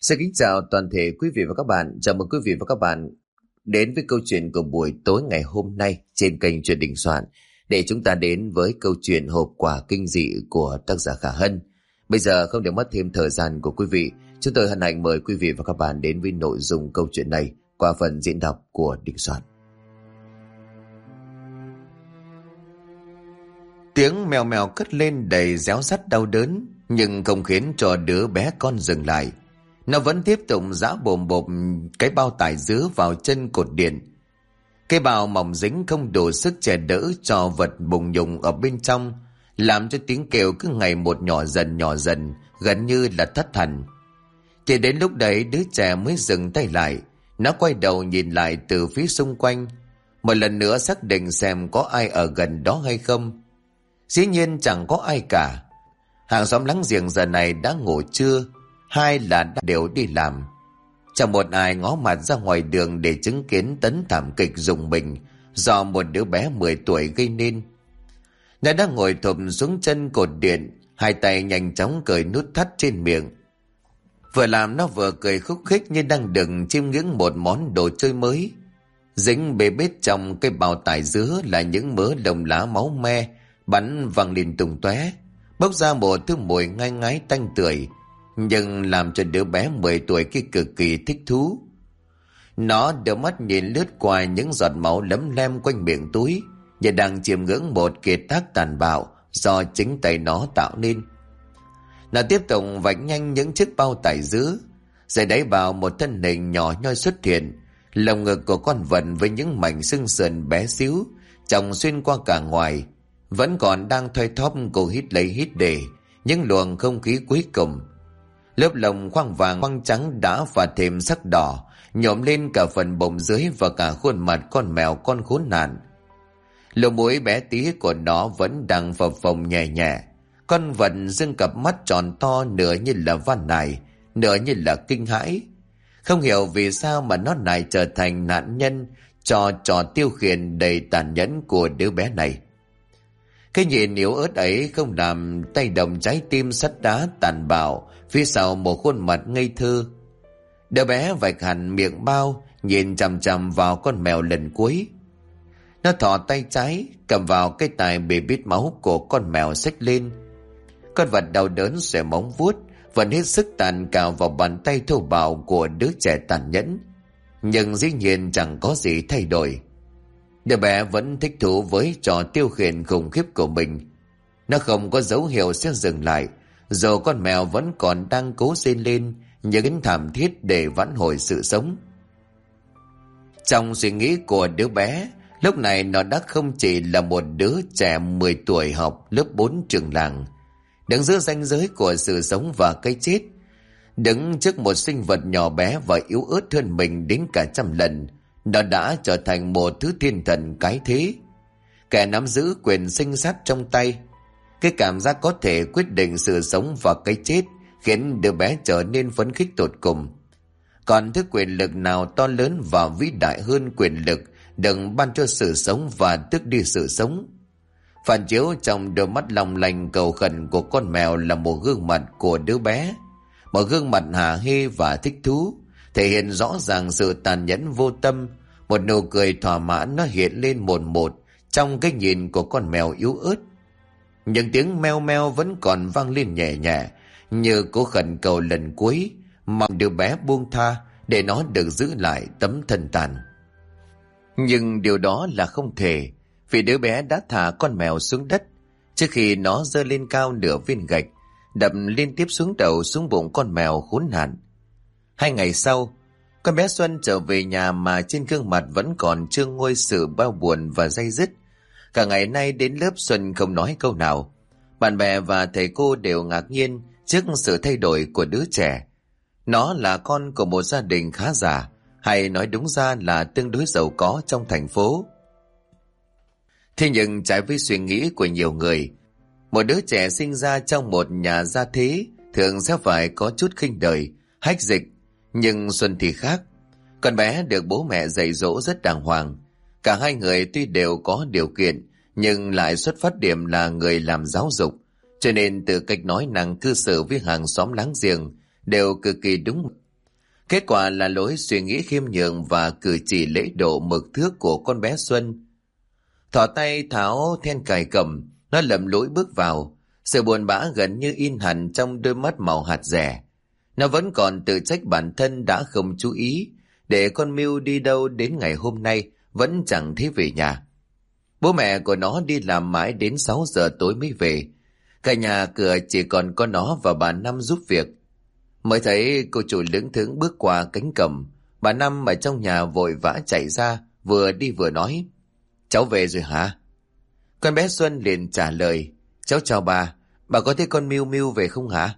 Xin kính chào toàn thể quý vị và các bạn. Chào mừng quý vị và các bạn đến với câu chuyện của buổi tối ngày hôm nay trên kênh Chuyện Đình Soạn, để chúng ta đến với câu chuyện Hộp Quà Kinh Dị của tác giả Khả Hân. Bây giờ không để mất thêm thời gian của quý vị, chúng tôi hân hạnh mời quý vị và các bạn đến với nội dung câu chuyện này qua phần diễn đọc của Đình Soạn. Tiếng mèo mèo cất lên đầy réo rắt đau đớn, nhưng không khiến cho đứa bé con dừng lại. Nó vẫn tiếp tục giã bồm bộp cái bao tải dứa vào chân cột điện. Cái bao mỏng dính không đủ sức che đỡ cho vật bùng nhùng ở bên trong, làm cho tiếng kêu cứ ngày một nhỏ dần, gần như là thất thần. Chỉ đến lúc đấy đứa trẻ mới dừng tay lại. Nó quay đầu nhìn lại từ phía xung quanh, một lần nữa xác định xem có ai ở gần đó hay không. Dĩ nhiên chẳng có ai cả. Hàng xóm láng giềng giờ này đã ngủ trưa, hai là đều đi làm. Chẳng một ai ngó mặt ra ngoài đường để chứng kiến tấn thảm kịch rùng mình do một đứa bé 10 tuổi gây nên. Nó đang ngồi thụp xuống chân cột điện, hai tay nhanh chóng cởi nút thắt trên miệng. Vừa làm nó vừa cười khúc khích như đang đừng chiêm ngưỡng một món đồ chơi mới. Dính bê bết trong cái bao tải dứa là những mớ lông lá máu me bắn văng lên tung tóe, bốc ra một thứ mùi ngai ngái tanh tưởi, nhưng làm cho đứa bé 10 tuổi kia cực kỳ thích thú. Nó đưa mắt nhìn lướt qua những giọt máu lấm lem quanh miệng túi, như đang chiêm ngưỡng một kiệt tác tàn bạo do chính tay nó tạo nên. Nó tiếp tục vạch nhanh những chiếc bao tải dứa, rồi đáy vào một thân hình nhỏ nhoi xuất hiện. Lồng ngực của con vật với những mảnh xương sườn bé xíu tròng xuyên qua cả ngoài, vẫn còn đang thoi thóp. Cô hít lấy hít để những luồng không khí cuối cùng. Lớp lông khoang vàng khoang trắng đã và thêm sắc đỏ nhộm lên cả phần bụng dưới và cả khuôn mặt con mèo con khốn nạn. Lỗ mũi bé tí của nó vẫn đang phập phồng nhẹ nhẹ. Con vật dưng cặp mắt tròn to, nửa như là van nài, nửa như là kinh hãi. Không hiểu vì sao mà nó lại trở thành nạn nhân cho trò tiêu khiển đầy tàn nhẫn của đứa bé này. Cái nhìn yếu ớt ấy không làm tay động trái tim sắt đá tàn bạo phía sau một khuôn mặt ngây thơ. Đứa bé vạch hẳn miệng bao, nhìn chằm chằm vào con mèo lần cuối. Nó thò tay trái cầm vào cái tài bê bít máu của con mèo xách lên. Con vật đau đớn xòe móng vuốt, vẫn hết sức tàn cào vào bàn tay thô bạo của đứa trẻ tàn nhẫn, nhưng dĩ nhiên chẳng có gì thay đổi. Đứa bé vẫn thích thú với trò tiêu khiển khủng khiếp của mình. Nó không có dấu hiệu sẽ dừng lại, dù con mèo vẫn còn đang cố rên lên những thảm thiết để vãn hồi sự sống. Trong suy nghĩ của đứa bé, lúc này nó đã không chỉ là một đứa trẻ 10 tuổi học lớp 4 trường làng, đứng giữa ranh giới của sự sống và cái chết, đứng trước một sinh vật nhỏ bé và yếu ớt hơn mình đến cả trăm lần. Nó đã trở thành một thứ thiên thần cái thế, kẻ nắm giữ quyền sinh sát trong tay. Cái cảm giác có thể quyết định sự sống và cái chết khiến đứa bé trở nên phấn khích tột cùng. Còn thứ quyền lực nào to lớn và vĩ đại hơn quyền lực đừng ban cho sự sống và tước đi sự sống? Phản chiếu trong đôi mắt long lanh cầu khẩn của con mèo là một gương mặt của đứa bé, một gương mặt hả hê và thích thú, thể hiện rõ ràng sự tàn nhẫn vô tâm. Một nụ cười thỏa mãn nó hiện lên một trong cái nhìn của con mèo yếu ớt. Những tiếng meo meo vẫn còn vang lên nhẹ nhẹ, như cố khẩn cầu lần cuối, mong đứa bé buông tha để nó được giữ lại tấm thân tàn. Nhưng điều đó là không thể, vì đứa bé đã thả con mèo xuống đất trước khi nó giơ lên cao nửa viên gạch, đập liên tiếp xuống đầu xuống bụng con mèo khốn nạn. 2 ngày sau, con bé Xuân trở về nhà mà trên gương mặt vẫn còn chưa nguôi sự bao buồn và day dứt. Cả ngày nay đến lớp Xuân không nói câu nào. Bạn bè và thầy cô đều ngạc nhiên trước sự thay đổi của đứa trẻ. Nó là con của một gia đình khá giả, hay nói đúng ra là tương đối giàu có trong thành phố. Thế nhưng trái với suy nghĩ của nhiều người, một đứa trẻ sinh ra trong một nhà gia thế thường sẽ phải có chút khinh đời, hách dịch. Nhưng Xuân thì khác. Con bé được bố mẹ dạy dỗ rất đàng hoàng. Cả hai người tuy đều có điều kiện, nhưng lại xuất phát điểm là người làm giáo dục, cho nên từ cách nói năng cư xử với hàng xóm láng giềng đều cực kỳ đúng. Kết quả là lối suy nghĩ khiêm nhường và cử chỉ lễ độ mực thước của con bé Xuân. Thỏ tay tháo then cài cầm, nó lầm lũi bước vào, sự buồn bã gần như in hẳn trong đôi mắt màu hạt rẻ. Nó vẫn còn tự trách bản thân đã không chú ý, để con Miu đi đâu đến ngày hôm nay vẫn chẳng thấy về nhà. Bố mẹ của nó đi làm mãi đến 6 giờ tối mới về. Cả nhà cửa chỉ còn có nó và bà Năm giúp việc. Mới thấy cô chủ lững thững bước qua cánh cổng, bà Năm ở trong nhà vội vã chạy ra, vừa đi vừa nói: "Cháu về rồi hả?" Con bé Xuân liền trả lời: "Cháu chào bà có thấy con Miu Miu về không hả?"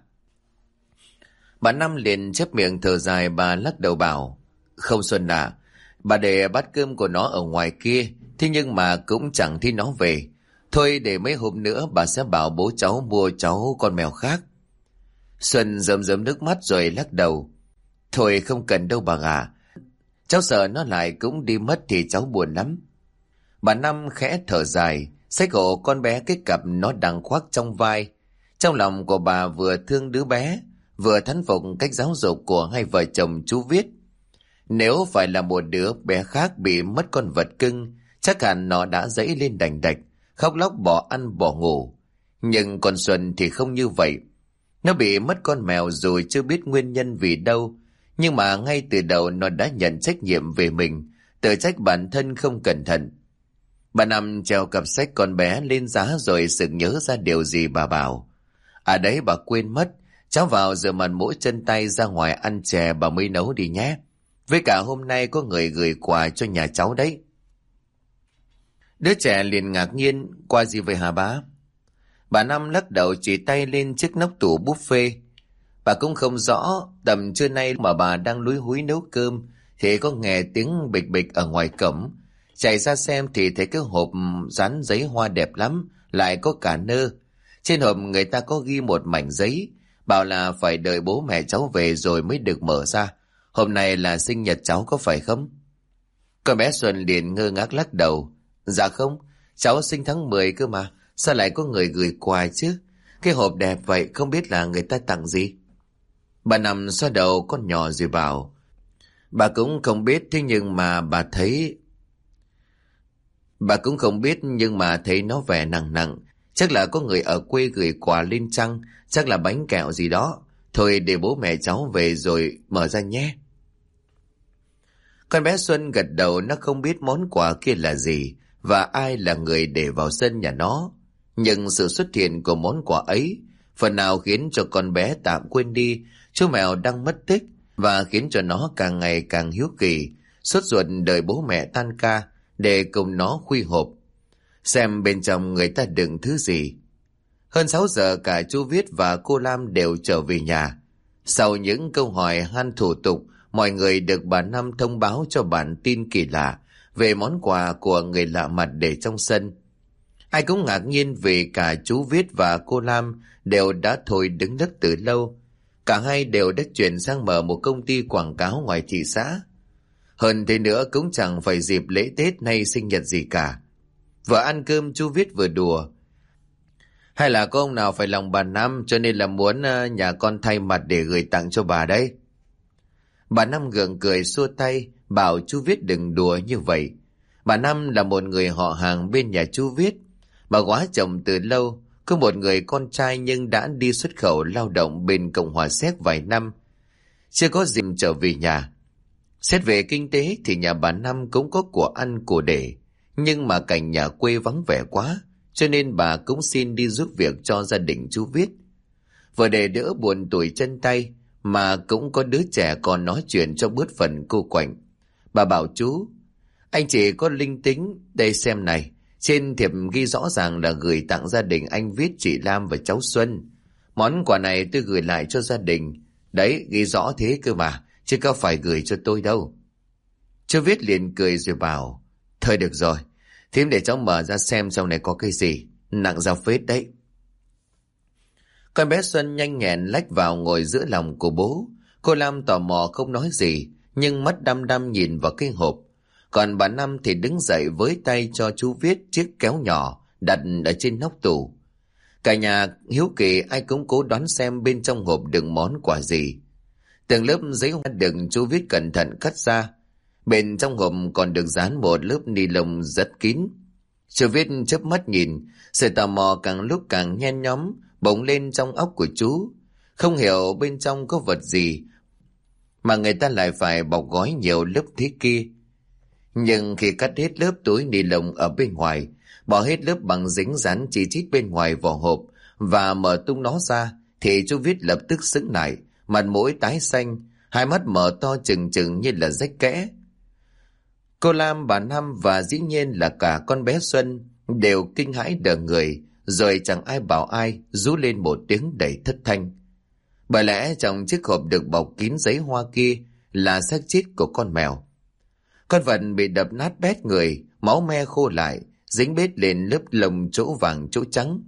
Bà Năm liền chép miệng thở dài, bà lắc đầu bảo: "Không Xuân à, bà để bát cơm của nó ở ngoài kia, thế nhưng mà cũng chẳng thấy nó về. Thôi để mấy hôm nữa bà sẽ bảo bố cháu mua cháu con mèo khác." Xuân rơm rớm nước mắt rồi lắc đầu: "Thôi không cần đâu bà à, cháu sợ nó lại cũng đi mất thì cháu buồn lắm." Bà Năm khẽ thở dài, xách hộ con bé cái cặp nó đang khoác trong vai. Trong lòng của bà vừa thương đứa bé, vừa thán phục cách giáo dục của hai vợ chồng chú Viết. Nếu phải là một đứa bé khác bị mất con vật cưng, chắc hẳn nó đã dãy lên đành đạch, khóc lóc bỏ ăn bỏ ngủ. Nhưng con Xuân thì không như vậy. Nó bị mất con mèo dù chưa biết nguyên nhân vì đâu, nhưng mà ngay từ đầu nó đã nhận trách nhiệm về mình, tự trách bản thân không cẩn thận. Bà Năm treo cặp sách con bé lên giá rồi sực nhớ ra điều gì, bà bảo: "À đấy, bà quên mất, cháu vào rửa mặt mũi chân tay ra ngoài ăn chè bà mới nấu đi nhé. Với cả hôm nay có người gửi quà cho nhà cháu đấy." Đứa trẻ liền ngạc nhiên: "Quà gì vậy hả bà?" Bà Năm lắc đầu chỉ tay lên chiếc nóc tủ buffet. Bà cũng không rõ, tầm trưa nay mà bà đang lúi húi nấu cơm thì có nghe tiếng bịch bịch ở ngoài cổng. Chạy ra xem thì thấy cái hộp dán giấy hoa đẹp lắm, lại có cả nơ. Trên hộp người ta có ghi một mảnh giấy, bảo là phải đợi bố mẹ cháu về rồi mới được mở ra. Hôm nay là sinh nhật cháu có phải không? Con bé Xuân liền ngơ ngác lắc đầu: "Dạ không, cháu sinh tháng 10 cơ mà, sao lại có người gửi quà chứ? Cái hộp đẹp vậy không biết là người ta tặng gì." Bà nằm xoa đầu con nhỏ rồi bảo: "Bà cũng không biết, thế nhưng mà bà cũng không biết nhưng mà thấy nó vẻ nặng nặng. Chắc là có người ở quê gửi quà lên chăng, chắc là bánh kẹo gì đó. Thôi để bố mẹ cháu về rồi mở ra nhé." Con bé Xuân gật đầu, nó không biết món quà kia là gì và ai là người để vào sân nhà nó. Nhưng sự xuất hiện của món quà ấy phần nào khiến cho con bé tạm quên đi chú mèo đang mất tích, và khiến cho nó càng ngày càng hiếu kỳ, sốt ruột đợi bố mẹ tan ca để cùng nó khuy hộp, xem bên trong người ta đựng thứ gì. Hơn 6 giờ cả chú Viết và cô Lam đều trở về nhà. Sau những câu hỏi han thủ tục, mọi người được bà Năm thông báo cho bản tin kỳ lạ về món quà của người lạ mặt để trong sân. Ai cũng ngạc nhiên vì cả chú Viết và cô Lam đều đã thôi đứng đất từ lâu. Cả hai đều đã chuyển sang mở một công ty quảng cáo ngoài thị xã. Hơn thế nữa cũng chẳng phải dịp lễ Tết hay sinh nhật gì cả. Vừa ăn cơm chú Viết vừa đùa: "Hay là có ông nào phải lòng bà Năm cho nên là muốn nhà con thay mặt để gửi tặng cho bà đấy?" Bà Năm gượng cười xua tay, bảo chú Viết đừng đùa như vậy. Bà Năm là một người họ hàng bên nhà chú Viết. Bà góa chồng từ lâu, có một người con trai nhưng đã đi xuất khẩu lao động bên Cộng hòa Séc vài năm, chưa có dịp trở về nhà. Xét về kinh tế thì nhà bà Năm cũng có của ăn của để, nhưng mà cảnh nhà quê vắng vẻ quá, cho nên bà cũng xin đi giúp việc cho gia đình chú Viết. Vừa để đỡ buồn tủi chân tay, mà cũng có đứa trẻ còn nói chuyện cho bớt phần cô quạnh. Bà bảo chú: "Anh chị có linh tính, đây xem này, trên thiệp ghi rõ ràng là gửi tặng gia đình anh Viết, chị Lam và cháu Xuân. Món quà này tôi gửi lại cho gia đình. Đấy, ghi rõ thế cơ mà, chứ có phải gửi cho tôi đâu." Chú Viết liền cười rồi bảo: "Thôi được rồi, thím để cháu mở ra xem trong này có cái gì, nặng ra phết đấy." Con bé Xuân nhanh nhẹn lách vào ngồi giữa lòng của bố. Cô Lam tò mò không nói gì, nhưng mắt đăm đăm nhìn vào cái hộp. Còn bà Năm thì đứng dậy với tay cho chú Viết chiếc kéo nhỏ đặt ở trên nóc tủ. Cả nhà hiếu kỳ ai cũng cố đoán xem bên trong hộp đựng món quà gì. Từng lớp giấy hoa được chú viết cẩn thận cắt ra. Bên trong hộp còn được dán một lớp ni lông rất kín. Chú viết chớp mắt nhìn, sự tò mò càng lúc càng nhen nhóm bỗng lên trong óc của chú. Không hiểu bên trong có vật gì mà người ta lại phải bọc gói nhiều lớp thế kia. Nhưng khi cắt hết lớp túi ni lông ở bên ngoài, bỏ hết lớp bằng dính dán chi chít bên ngoài vỏ hộp và mở tung nó ra, thì chú Viết lập tức sững lại, mặt mũi tái xanh, hai mắt mở to trừng trừng như là rách kẽ. Cô Lam, bà Năm và dĩ nhiên là cả con bé Xuân đều kinh hãi đờ người, rồi chẳng ai bảo ai, rú lên một tiếng đầy thất thanh. Bởi lẽ trong chiếc hộp được bọc kín giấy hoa kia là xác chết của con mèo. Con vật bị đập nát bét người, máu me khô lại, dính bết lên lớp lông chỗ vàng chỗ trắng.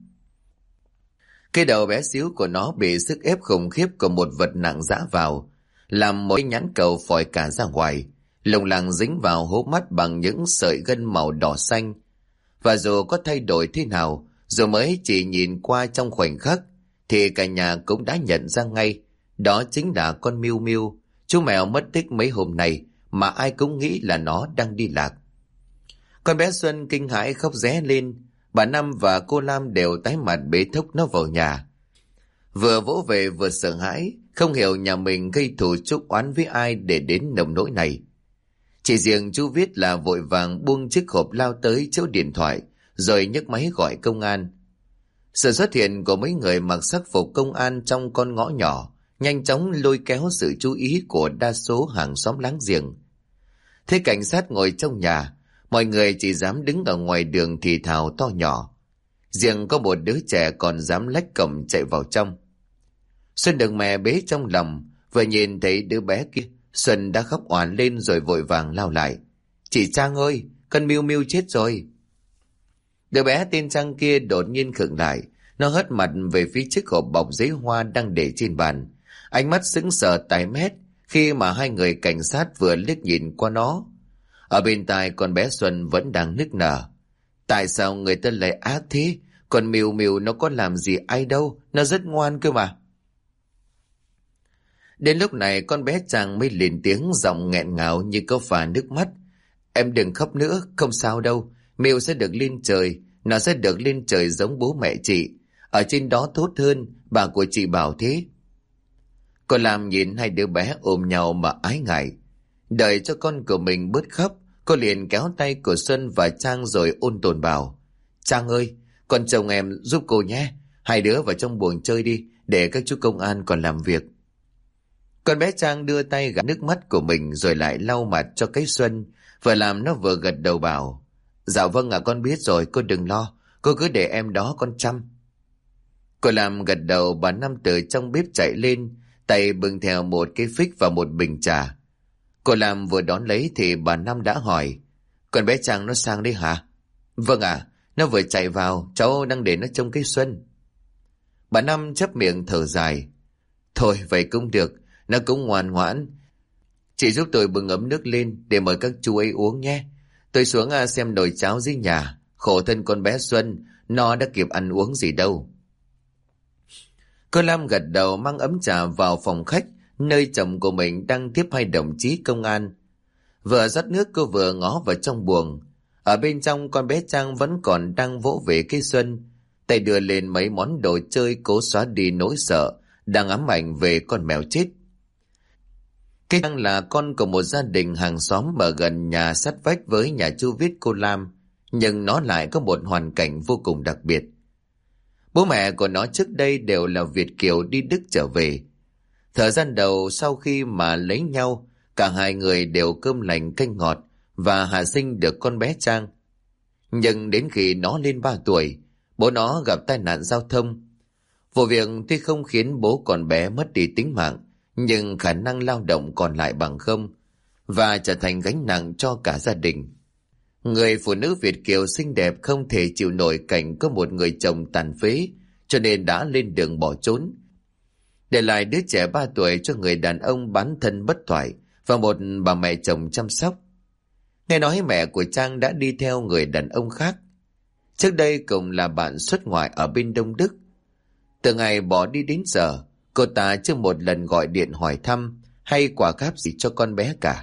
Cái đầu bé xíu của nó bị sức ép khủng khiếp của một vật nặng giã vào, làm một nhãn cầu phòi cả ra ngoài, lồng làng dính vào hố mắt bằng những sợi gân màu đỏ xanh. Và dù có thay đổi thế nào, dù mới chỉ nhìn qua trong khoảnh khắc, thì cả nhà cũng đã nhận ra ngay, đó chính là con Miu Miu, chú mèo mất tích mấy hôm nay mà ai cũng nghĩ là nó đang đi lạc. Con bé Xuân kinh hãi khóc ré lên, bà Năm và cô Lam đều tái mặt bế thốc nó vào nhà. Vừa vỗ về vừa sợ hãi, không hiểu nhà mình gây thù chuốc oán với ai để đến nồng nỗi này. Chỉ riêng chú Viết là vội vàng buông chiếc hộp lao tới chỗ điện thoại, rồi nhấc máy gọi công an. Sự xuất hiện của mấy người mặc sắc phục công an trong con ngõ nhỏ nhanh chóng lôi kéo sự chú ý của đa số hàng xóm láng giềng. Thấy cảnh sát ngồi trong nhà, mọi người chỉ dám đứng ở ngoài đường thì thào to nhỏ. Riêng có một đứa trẻ còn dám lách cổng chạy vào trong. Xuân được mẹ bế trong lòng, vừa nhìn thấy đứa bé kia, Xuân đã khóc oàn lên rồi vội vàng lao lại. Chị Trang ơi, con Miu Miu chết rồi. Đứa bé tên Trang kia đột nhiên khựng lại, nó hất mặt về phía chiếc hộp bọc giấy hoa đang để trên bàn, ánh mắt sững sờ tái mét khi mà hai người cảnh sát vừa liếc nhìn qua nó. Ở bên tai con bé Xuân vẫn đang nức nở. Tại sao người ta lại ác thế? Còn Miu Miu nó có làm gì ai đâu, nó rất ngoan cơ mà. Đến lúc này con bé Trang mới lên tiếng, giọng nghẹn ngào như có phà nước mắt. Em đừng khóc nữa, không sao đâu. Miu sẽ được lên trời, nó sẽ được lên trời giống bố mẹ chị. Ở trên đó tốt hơn, bà của chị bảo thế. Cô Lam nhìn hai đứa bé ôm nhau mà ái ngại. Đợi cho con của mình bớt khóc, cô liền kéo tay của Xuân và Trang rồi ôn tồn bảo. Trang ơi, con chồng em giúp cô nhé. Hai đứa vào trong buồng chơi đi, để các chú công an còn làm việc. Con bé Trang đưa tay gạt nước mắt của mình rồi lại lau mặt cho cái Xuân, vừa làm nó vừa gật đầu bảo. Dạ vâng ạ, con biết rồi, cô đừng lo, cô cứ để em đó con chăm. Cô làm gật đầu, bà Năm từ trong bếp chạy lên, tay bưng theo một cái phích và một bình trà. Cô làm vừa đón lấy thì bà Năm đã hỏi. Con bé Trang nó sang đấy hả? Vâng ạ, nó vừa chạy vào, cháu đang để nó trông cái Xuân. Bà Năm chép miệng thở dài. Thôi vậy cũng được, nó cũng ngoan ngoãn. Chị giúp tôi bưng ấm nước lên để mời các chú ấy uống nhé. Tôi xuống xem nồi cháo dưới nhà, khổ thân con bé Xuân, nó đã kịp ăn uống gì đâu. Cô Lam gật đầu mang ấm trà vào phòng khách, nơi chồng của mình đang tiếp hai đồng chí công an. Vừa rót nước cô vừa ngó vào trong buồng. Ở bên trong con bé Trang vẫn còn đang vỗ về cái Xuân, tay đưa lên mấy món đồ chơi cố xóa đi nỗi sợ đang ám ảnh về con mèo chết. Cái Trang là con của một gia đình hàng xóm ở gần nhà sát vách với nhà chú Viết cô Lam, nhưng nó lại có một hoàn cảnh vô cùng đặc biệt. Bố mẹ của nó trước đây đều là Việt kiều đi Đức trở về. Thời gian đầu sau khi mà lấy nhau, cả hai người đều cơm lành canh ngọt và hạ sinh được con bé Trang. Nhưng đến khi nó lên 3 tuổi, bố nó gặp tai nạn giao thông. Vụ việc tuy không khiến bố con bé mất đi tính mạng, nhưng khả năng lao động còn lại bằng không, và trở thành gánh nặng cho cả gia đình. Người phụ nữ Việt kiều xinh đẹp không thể chịu nổi cảnh có một người chồng tàn phế, cho nên đã lên đường bỏ trốn, để lại đứa trẻ 3 tuổi cho người đàn ông bán thân bất thoại và một bà mẹ chồng chăm sóc. Nghe nói mẹ của Trang đã đi theo người đàn ông khác. Trước đây cùng là bạn xuất ngoại ở bên Đông Đức. Từ ngày bỏ đi đến giờ, cô ta chưa một lần gọi điện hỏi thăm, hay quà cáp gì cho con bé cả.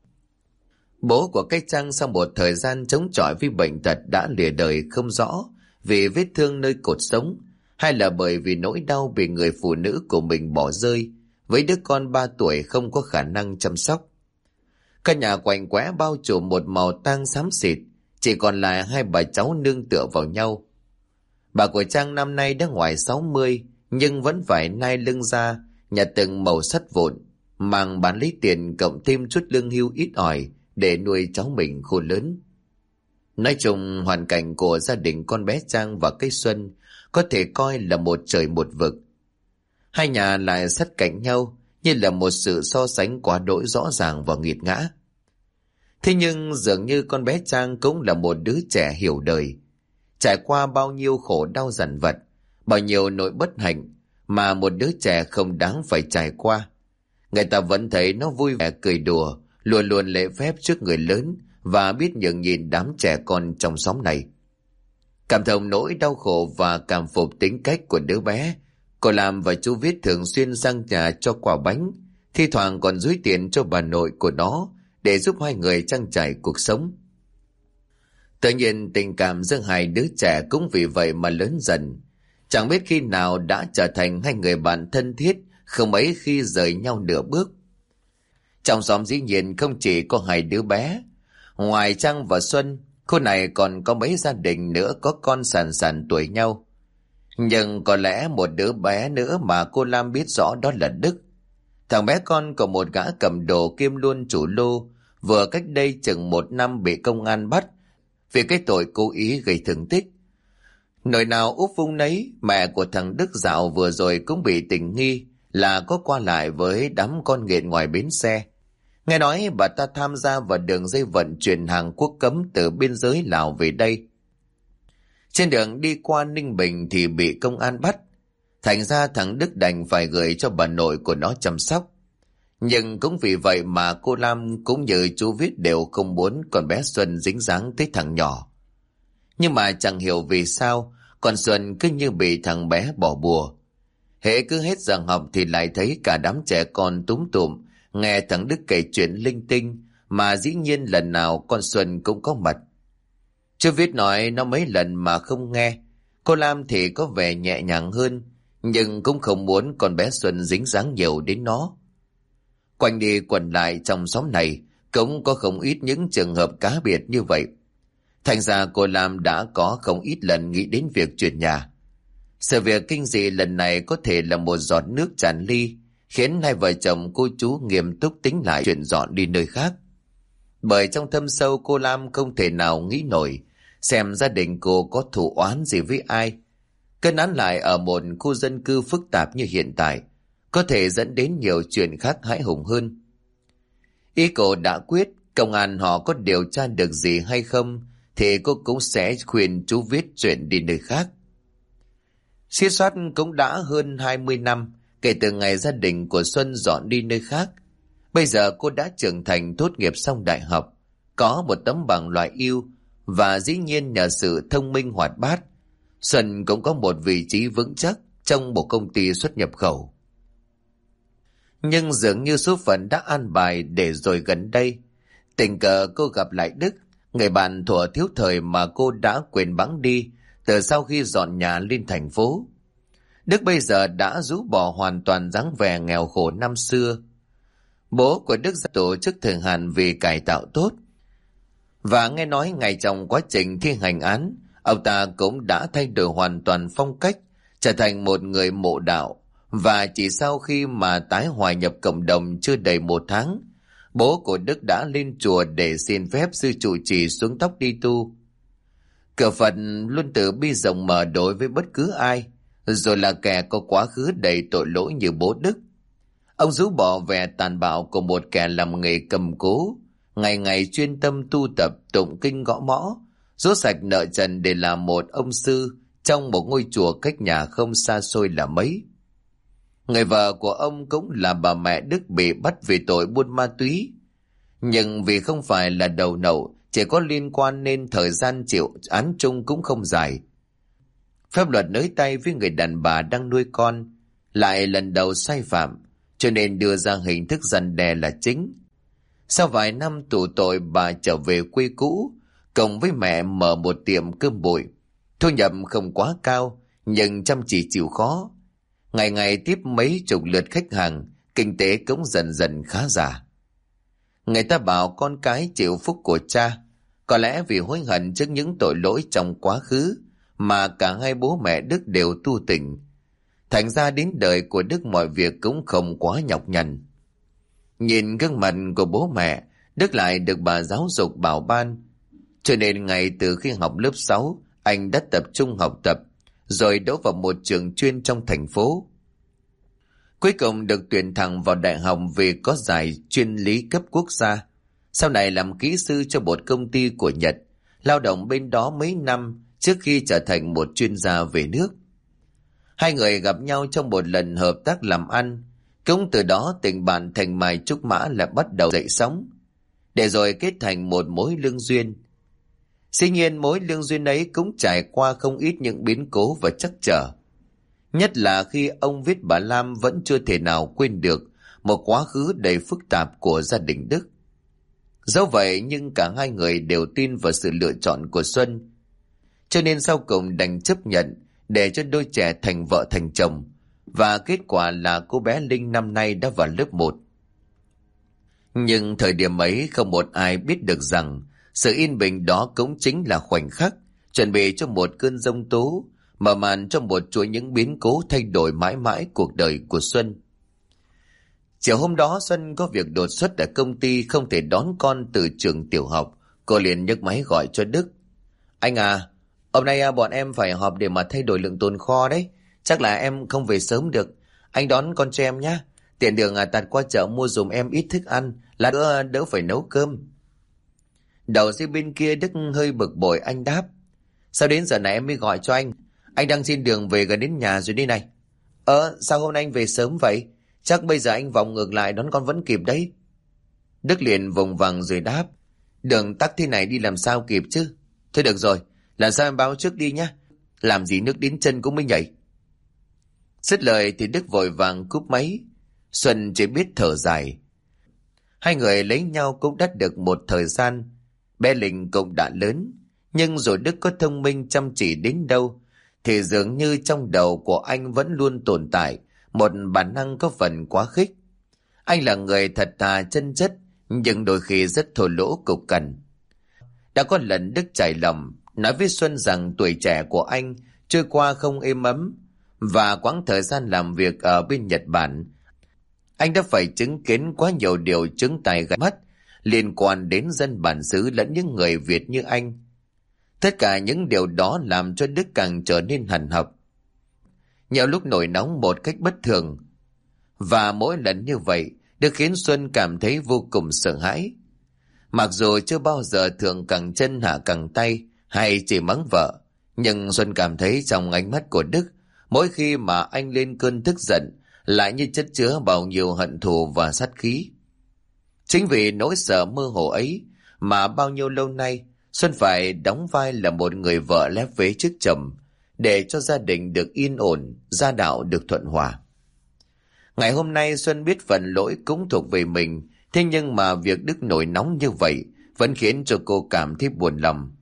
Bố của cái Trăng sau một thời gian chống chọi với bệnh tật đã lìa đời không rõ vì vết thương nơi cột sống hay là bởi vì nỗi đau bị người phụ nữ của mình bỏ rơi với đứa con 3 tuổi không có khả năng chăm sóc. Căn nhà quạnh quẽ bao trùm một màu tang xám xịt, chỉ còn lại hai bà cháu nương tựa vào nhau. Bà của Trang năm nay đã ngoài 60 nhưng vẫn phải nai lưng ra, nhặt từng mẩu sắt vụn, mang bán lấy tiền cộng thêm chút lương hưu ít ỏi để nuôi cháu mình khôn lớn. Nói chung hoàn cảnh của gia đình con bé Trang và cây Xuân có thể coi là một trời một vực. Hai nhà lại sát cạnh nhau như là một sự so sánh quá đỗi rõ ràng và nghiệt ngã. Thế nhưng dường như con bé Trang cũng là một đứa trẻ hiểu đời, trải qua bao nhiêu khổ đau dằn vặt, bao nhiêu nỗi bất hạnh mà một đứa trẻ không đáng phải trải qua. Người ta vẫn thấy nó vui vẻ cười đùa, luôn luôn lễ phép trước người lớn và biết nhường nhìn đám trẻ con trong xóm này. Cảm thông nỗi đau khổ và cảm phục tính cách của đứa bé, cô Lam và chú Viết thường xuyên sang nhà cho quà bánh, thi thoảng còn dúi tiền cho bà nội của nó để giúp hai người trang trải cuộc sống. Tự nhiên tình cảm giữa hai đứa trẻ cũng vì vậy mà lớn dần. Chẳng biết khi nào đã trở thành hai người bạn thân thiết, không mấy khi rời nhau nửa bước. Trong xóm dĩ nhiên không chỉ có hai đứa bé. Ngoài Trang và Xuân, khu này còn có mấy gia đình nữa có con sàn sàn tuổi nhau. Nhưng có lẽ một đứa bé nữa mà cô Lam biết rõ đó là Đức. Thằng bé con của một gã cầm đồ kiêm luôn chủ lô, vừa cách đây chừng 1 năm bị công an bắt vì cái tội cố ý gây thương tích. Nỗi nào úp vung nấy, mẹ của thằng Đức dạo vừa rồi cũng bị tình nghi là có qua lại với đám con nghiện ngoài bến xe. Nghe nói bà ta tham gia vào đường dây vận chuyển hàng quốc cấm từ biên giới Lào về đây. Trên đường đi qua Ninh Bình thì bị công an bắt. Thành ra thằng Đức đành phải gửi cho bà nội của nó chăm sóc. Nhưng cũng vì vậy mà cô Lam cũng như chú Viết đều không muốn con bé Xuân dính dáng tới thằng nhỏ. Nhưng mà chẳng hiểu vì sao con Xuân cứ như bị thằng bé bỏ bùa. Hễ cứ hết giờ học thì lại thấy cả đám trẻ con túm tụm nghe thằng Đức kể chuyện linh tinh, mà dĩ nhiên lần nào con Xuân cũng có mặt. Chú Viết nói nó mấy lần mà không nghe. Cô Lam thì có vẻ nhẹ nhàng hơn, nhưng cũng không muốn con bé Xuân dính dáng nhiều đến nó. Quanh đi quẩn lại trong xóm này cũng có không ít những trường hợp cá biệt như vậy. Thành ra cô Lam đã có không ít lần nghĩ đến việc chuyển nhà. Sự việc kinh dị lần này có thể là một giọt nước tràn ly, khiến hai vợ chồng cô chú nghiêm túc tính lại chuyện dọn đi nơi khác. Bởi trong thâm sâu cô Lam không thể nào nghĩ nổi xem gia đình cô có thù oán gì với ai. Cân án lại ở một khu dân cư phức tạp như hiện tại có thể dẫn đến nhiều chuyện khác hãi hùng hơn. Ý cô đã quyết, công an họ có điều tra được gì hay không thì cô cũng sẽ khuyên chú Viết chuyển đi nơi khác. Xiết soát cũng đã hơn 20 năm kể từ ngày gia đình của Xuân dọn đi nơi khác. Bây giờ cô đã trưởng thành, tốt nghiệp xong đại học, có một tấm bằng loại ưu, và dĩ nhiên nhờ sự thông minh hoạt bát, Xuân cũng có một vị trí vững chắc trong một công ty xuất nhập khẩu. Nhưng dường như số phận đã an bài để rồi gần đây, tình cờ cô gặp lại Đức, người bạn thuở thiếu thời mà cô đã quên bẵng đi từ sau khi dọn nhà lên thành phố. Đức bây giờ đã rũ bỏ hoàn toàn dáng vẻ nghèo khổ năm xưa. Bố của Đức tổ chức thời hạn vì cải tạo tốt. Và nghe nói ngay trong quá trình thi hành án, ông ta cũng đã thay đổi hoàn toàn phong cách, trở thành một người mộ đạo. Và chỉ sau khi mà tái hòa nhập cộng đồng chưa đầy 1 tháng, bố của Đức đã lên chùa để xin phép sư trụ trì xuống tóc đi tu. Cửa Phật luôn từ bi rộng mở đối với bất cứ ai, rồi là kẻ có quá khứ đầy tội lỗi như bố Đức. Ông rũ bỏ vẻ tàn bạo của một kẻ làm nghề cầm cố, ngày ngày chuyên tâm tu tập tụng kinh gõ mõ, rút sạch nợ trần để làm một ông sư trong một ngôi chùa cách nhà không xa xôi là mấy. Người vợ của ông cũng là bà mẹ Đức bị bắt vì tội buôn ma túy, nhưng vì không phải là đầu nậu, chỉ có liên quan nên thời gian chịu án chung cũng không dài. Pháp luật nới tay với người đàn bà đang nuôi con, lại lần đầu sai phạm, cho nên đưa ra hình thức răn đe là chính. Sau vài năm tù tội, bà trở về quê cũ, cộng với mẹ mở một tiệm cơm bụi. Thu nhập không quá cao, nhưng chăm chỉ chịu khó. Ngày ngày tiếp mấy chục lượt khách hàng, kinh tế cũng dần dần khá giả. Người ta bảo con cái chịu phúc của cha, có lẽ vì hối hận trước những tội lỗi trong quá khứ mà cả hai bố mẹ Đức đều tu tỉnh. Thành ra đến đời của Đức mọi việc cũng không quá nhọc nhằn. Nhìn gương mặt của bố mẹ, Đức lại được bà giáo dục bảo ban. Cho nên ngay từ khi học lớp 6, anh đã tập trung học tập, rồi đỗ vào một trường chuyên trong thành phố. Cuối cùng được tuyển thẳng vào đại học vì có giải chuyên lý cấp quốc gia. Sau này làm kỹ sư cho một công ty của Nhật, lao động bên đó mấy năm trước khi trở thành một chuyên gia về nước. Hai người gặp nhau trong một lần hợp tác làm ăn, cũng từ đó tình bạn thành mài trúc mã lại bắt đầu dậy sóng, để rồi kết thành một mối lương duyên. Dĩ nhiên mối lương duyên ấy cũng trải qua không ít những biến cố và trắc trở. Nhất là khi ông viết bà Lam vẫn chưa thể nào quên được một quá khứ đầy phức tạp của gia đình Đức. Dẫu vậy nhưng cả hai người đều tin vào sự lựa chọn của Xuân, cho nên sau cùng đành chấp nhận để cho đôi trẻ thành vợ thành chồng, và kết quả là cô bé Linh năm nay đã vào lớp 1. Nhưng thời điểm ấy không một ai biết được rằng sự yên bình đó cũng chính là khoảnh khắc chuẩn bị cho một cơn giông tố, mở màn cho một chuỗi những biến cố thay đổi mãi mãi cuộc đời của Xuân. Chiều hôm đó Xuân có việc đột xuất ở công ty, không thể đón con từ trường tiểu học. Cô liền nhấc máy gọi cho Đức. Anh à, hôm nay bọn em phải họp để mà thay đổi lượng tồn kho đấy. Chắc là em không về sớm được. Anh đón con cho em nhé. Tiện đường tạt qua chợ mua dùm em ít thức ăn, là đỡ phải nấu cơm. Đầu dây bên kia Đức hơi bực bội, anh đáp. Sao đến giờ này em mới gọi cho anh? Anh đang trên đường về gần đến nhà rồi đây này. Sao hôm nay anh về sớm vậy? Chắc bây giờ anh vòng ngược lại đón con vẫn kịp đấy. Đức liền vùng vằng rồi đáp. Đường tắc thế này đi làm sao kịp chứ? Thôi được rồi, làm sao em báo trước đi nhá. Làm gì nước đến chân cũng mới nhảy. Dứt lời thì Đức vội vàng cúp máy. Xuân chỉ biết thở dài. Hai người lấy nhau cũng đã được một thời gian. Bé Linh cũng đã lớn, nhưng rồi Đức có thông minh chăm chỉ đến đâu thì dường như trong đầu của anh vẫn luôn tồn tại một bản năng có phần quá khích. Anh là người thật thà chân chất, nhưng đôi khi rất thô lỗ cục cằn. Đã có lần Đức trải lòng nói với Xuân rằng tuổi trẻ của anh trôi qua không êm ấm, và quãng thời gian làm việc ở bên Nhật Bản, anh đã phải chứng kiến quá nhiều điều chứng tai gai mắt liên quan đến dân bản xứ lẫn những người Việt như anh. Tất cả những điều đó làm cho Đức càng trở nên hằn học. Nhiều lúc nổi nóng một cách bất thường, và mỗi lần như vậy Đức khiến Xuân cảm thấy vô cùng sợ hãi. Mặc dù chưa bao giờ thượng cẳng chân hạ cẳng tay hay chỉ mắng vợ, nhưng Xuân cảm thấy trong ánh mắt của Đức, mỗi khi mà anh lên cơn tức giận, lại như chất chứa bao nhiêu hận thù và sát khí. Chính vì nỗi sợ mơ hồ ấy mà bao nhiêu lâu nay Xuân phải đóng vai là một người vợ lép vế trước chồng, để cho gia đình được yên ổn, gia đạo được thuận hòa. Ngày hôm nay Xuân biết phần lỗi cũng thuộc về mình, thế nhưng mà việc Đức nổi nóng như vậy vẫn khiến cho cô cảm thấy buồn lòng.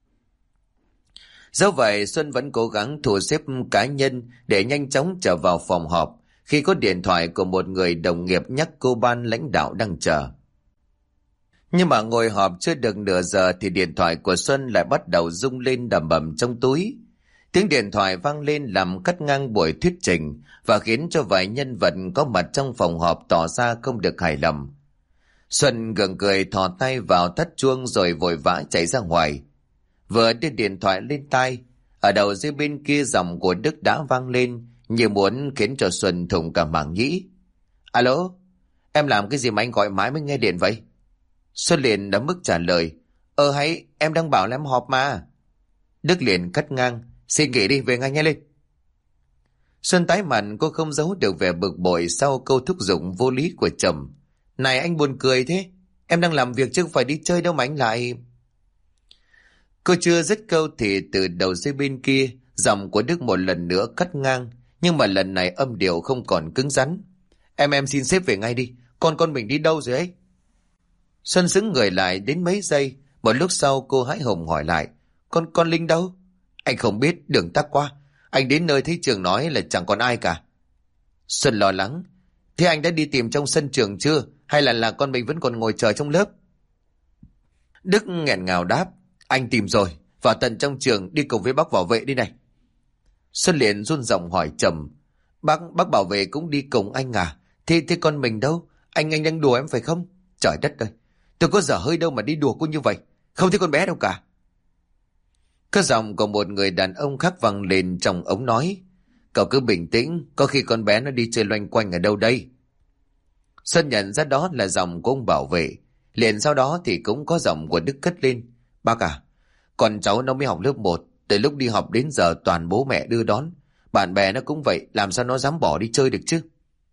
Dẫu vậy Xuân vẫn cố gắng thu xếp cá nhân để nhanh chóng trở vào phòng họp, khi có điện thoại của một người đồng nghiệp nhắc cô ban lãnh đạo đang chờ. Nhưng mà ngồi họp chưa được nửa giờ thì điện thoại của Xuân lại bắt đầu rung lên đầm bầm trong túi. Tiếng điện thoại vang lên làm cắt ngang buổi thuyết trình và khiến cho vài nhân vật có mặt trong phòng họp tỏ ra không được hài lòng. Xuân gượng cười thò tay vào tắt chuông rồi vội vã chạy ra ngoài. Vừa đưa điện thoại lên tai, ở đầu dây bên kia giọng của Đức đã vang lên, như muốn khiến cho Xuân thủng cả màng nhĩ. Alo, em làm cái gì mà anh gọi mãi mới nghe điện vậy? Xuân liền đấm mức trả lời. Hay em đang bảo là em họp mà. Đức liền cắt ngang. Xin nghỉ đi, về ngay nhanh lên. Xuân tái mặt, cô không giấu được vẻ bực bội sau câu thúc giục vô lý của chồng. Này anh buồn cười thế, em đang làm việc chứ không phải đi chơi đâu mà anh lại... Cô chưa dứt câu thì từ đầu dây bên kia giọng của Đức một lần nữa cắt ngang, nhưng mà lần này âm điệu không còn cứng rắn. Em xin sếp về ngay đi. Con mình đi đâu rồi ấy? Xuân sững người lại đến mấy giây. Một lúc sau cô hãi hùng hỏi lại. Con Linh đâu? Anh không biết, đường tắc quá. Anh đến nơi thấy trường nói là chẳng còn ai cả. Xuân lo lắng. Thế anh đã đi tìm trong sân trường chưa? Hay là con mình vẫn còn ngồi chờ trong lớp? Đức nghẹn ngào đáp. Anh tìm rồi. Vào tận trong trường, đi cùng với bác bảo vệ đi này. Xuân liền run giọng hỏi trầm. Bác bảo vệ cũng đi cùng anh à? Thế con mình đâu? Anh đang đùa em phải không? Trời đất ơi, tôi có dở hơi đâu mà đi đùa cô như vậy. Không thấy con bé đâu cả. Có giọng của một người đàn ông khác vang lên trong ống nói. Cậu cứ bình tĩnh, có khi con bé nó đi chơi loanh quanh ở đâu đây. Xuân nhận ra đó là giọng của ông bảo vệ. Liền sau đó thì cũng có giọng của Đức cất lên. Bác à, con cháu nó mới học lớp 1, từ lúc đi học đến giờ toàn bố mẹ đưa đón. Bạn bè nó cũng vậy, làm sao nó dám bỏ đi chơi được chứ?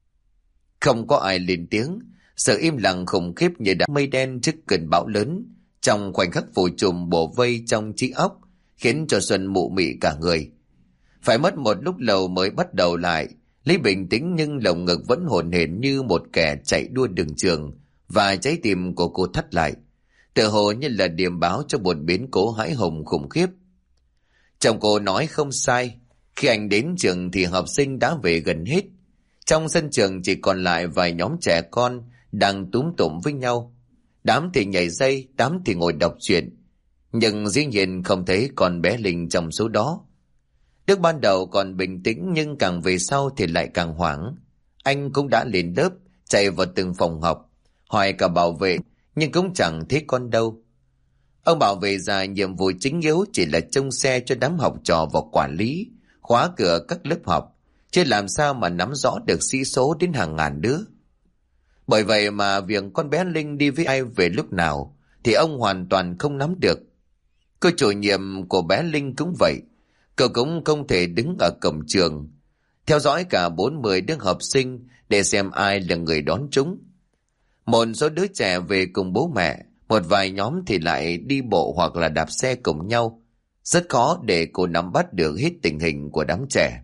Không có ai lên tiếng. Sự im lặng khủng khiếp như đám mây đen trước cơn bão lớn, trong khoảnh khắc phủ trùm bổ vây trong trí óc, khiến cho Xuân mụ mị cả người. Phải mất một lúc lâu mới bắt đầu lại, lấy bình tĩnh nhưng lồng ngực vẫn hổn hển như một kẻ chạy đua đường trường, và trái tim của cô thắt lại, tựa hồ như là điềm báo cho một biến cố hãi hùng khủng khiếp. Chồng cô nói không sai, khi anh đến trường thì học sinh đã về gần hết. Trong sân trường chỉ còn lại vài nhóm trẻ con đang túm tụm với nhau. Đám thì nhảy dây, đám thì ngồi đọc truyện. Nhưng dĩ nhiên không thấy con bé Linh trong số đó. Đức ban đầu còn bình tĩnh nhưng càng về sau thì lại càng hoảng. Anh cũng đã lên lớp, chạy vào từng phòng học, hỏi cả bảo vệ nhưng cũng chẳng thấy con đâu. Ông bảo vệ ra nhiệm vụ chính yếu chỉ là trông xe cho đám học trò vào quản lý, khóa cửa các lớp học, chứ làm sao mà nắm rõ được sĩ số đến hàng ngàn đứa. Bởi vậy mà việc con bé Linh đi với ai về lúc nào thì ông hoàn toàn không nắm được. Cô chủ nhiệm của bé Linh cũng vậy. Cậu cũng không thể đứng ở cổng trường theo dõi cả 40 đứa học sinh để xem ai là người đón chúng. Một số đứa trẻ về cùng bố mẹ, một vài nhóm thì lại đi bộ hoặc là đạp xe cùng nhau. Rất khó để cô nắm bắt được hết tình hình của đám trẻ.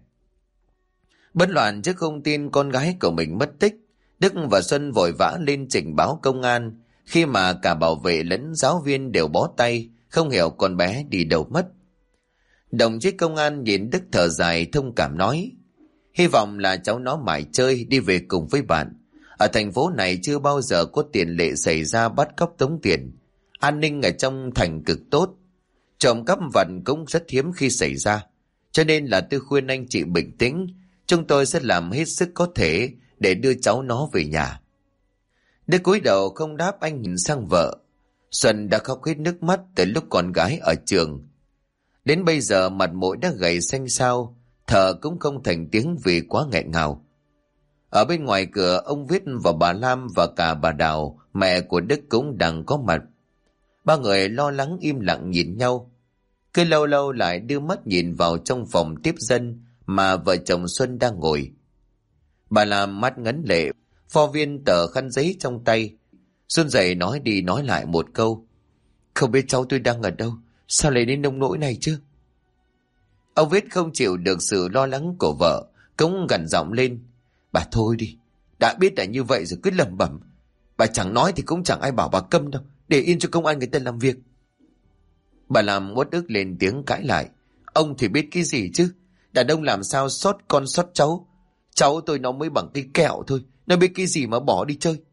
Bất loạn trước thông tin con gái của mình mất tích, Đức và Xuân vội vã lên trình báo công an, khi mà cả bảo vệ lẫn giáo viên đều bó tay, không hiểu con bé đi đâu mất. Đồng chí công an nhìn Đức thở dài thông cảm nói, hy vọng là cháu nó mải chơi đi về cùng với bạn. Ở thành phố này chưa bao giờ có tiền lệ xảy ra bắt cóc tống tiền. An ninh ở trong thành cực tốt. Trộm cắp vặt cũng rất hiếm khi xảy ra. Cho nên là tôi khuyên anh chị bình tĩnh. Chúng tôi sẽ làm hết sức có thể để đưa cháu nó về nhà. Đức cúi đầu không đáp, anh nhìn sang vợ. Xuân đã khóc hết nước mắt từ lúc con gái ở trường. Đến bây giờ mặt mũi đã gầy xanh xao, thở cũng không thành tiếng vì quá nghẹn ngào. Ở bên ngoài cửa, ông Viết và bà Lam và cả bà Đào, mẹ của Đức cũng đang có mặt. Ba người lo lắng im lặng nhìn nhau. Cứ lâu lâu lại đưa mắt nhìn vào trong phòng tiếp dân mà vợ chồng Xuân đang ngồi. Bà Lam mắt ngấn lệ, pho viên tờ khăn giấy trong tay. Xuân dậy nói đi nói lại một câu. Không biết cháu tôi đang ở đâu, sao lại đến nông nỗi này chứ? Ông Viết không chịu được sự lo lắng của vợ, cũng gằn giọng lên. Bà thôi đi, đã biết là như vậy rồi cứ lẩm bẩm. Bà chẳng nói thì cũng chẳng ai bảo bà câm đâu, để yên cho công an người ta làm việc. Bà làm uất ức lên tiếng cãi lại. Ông thì biết cái gì chứ, đàn ông làm sao sót con sót cháu. Cháu tôi nó mới bằng cây kẹo thôi, nó biết cái gì mà bỏ đi chơi.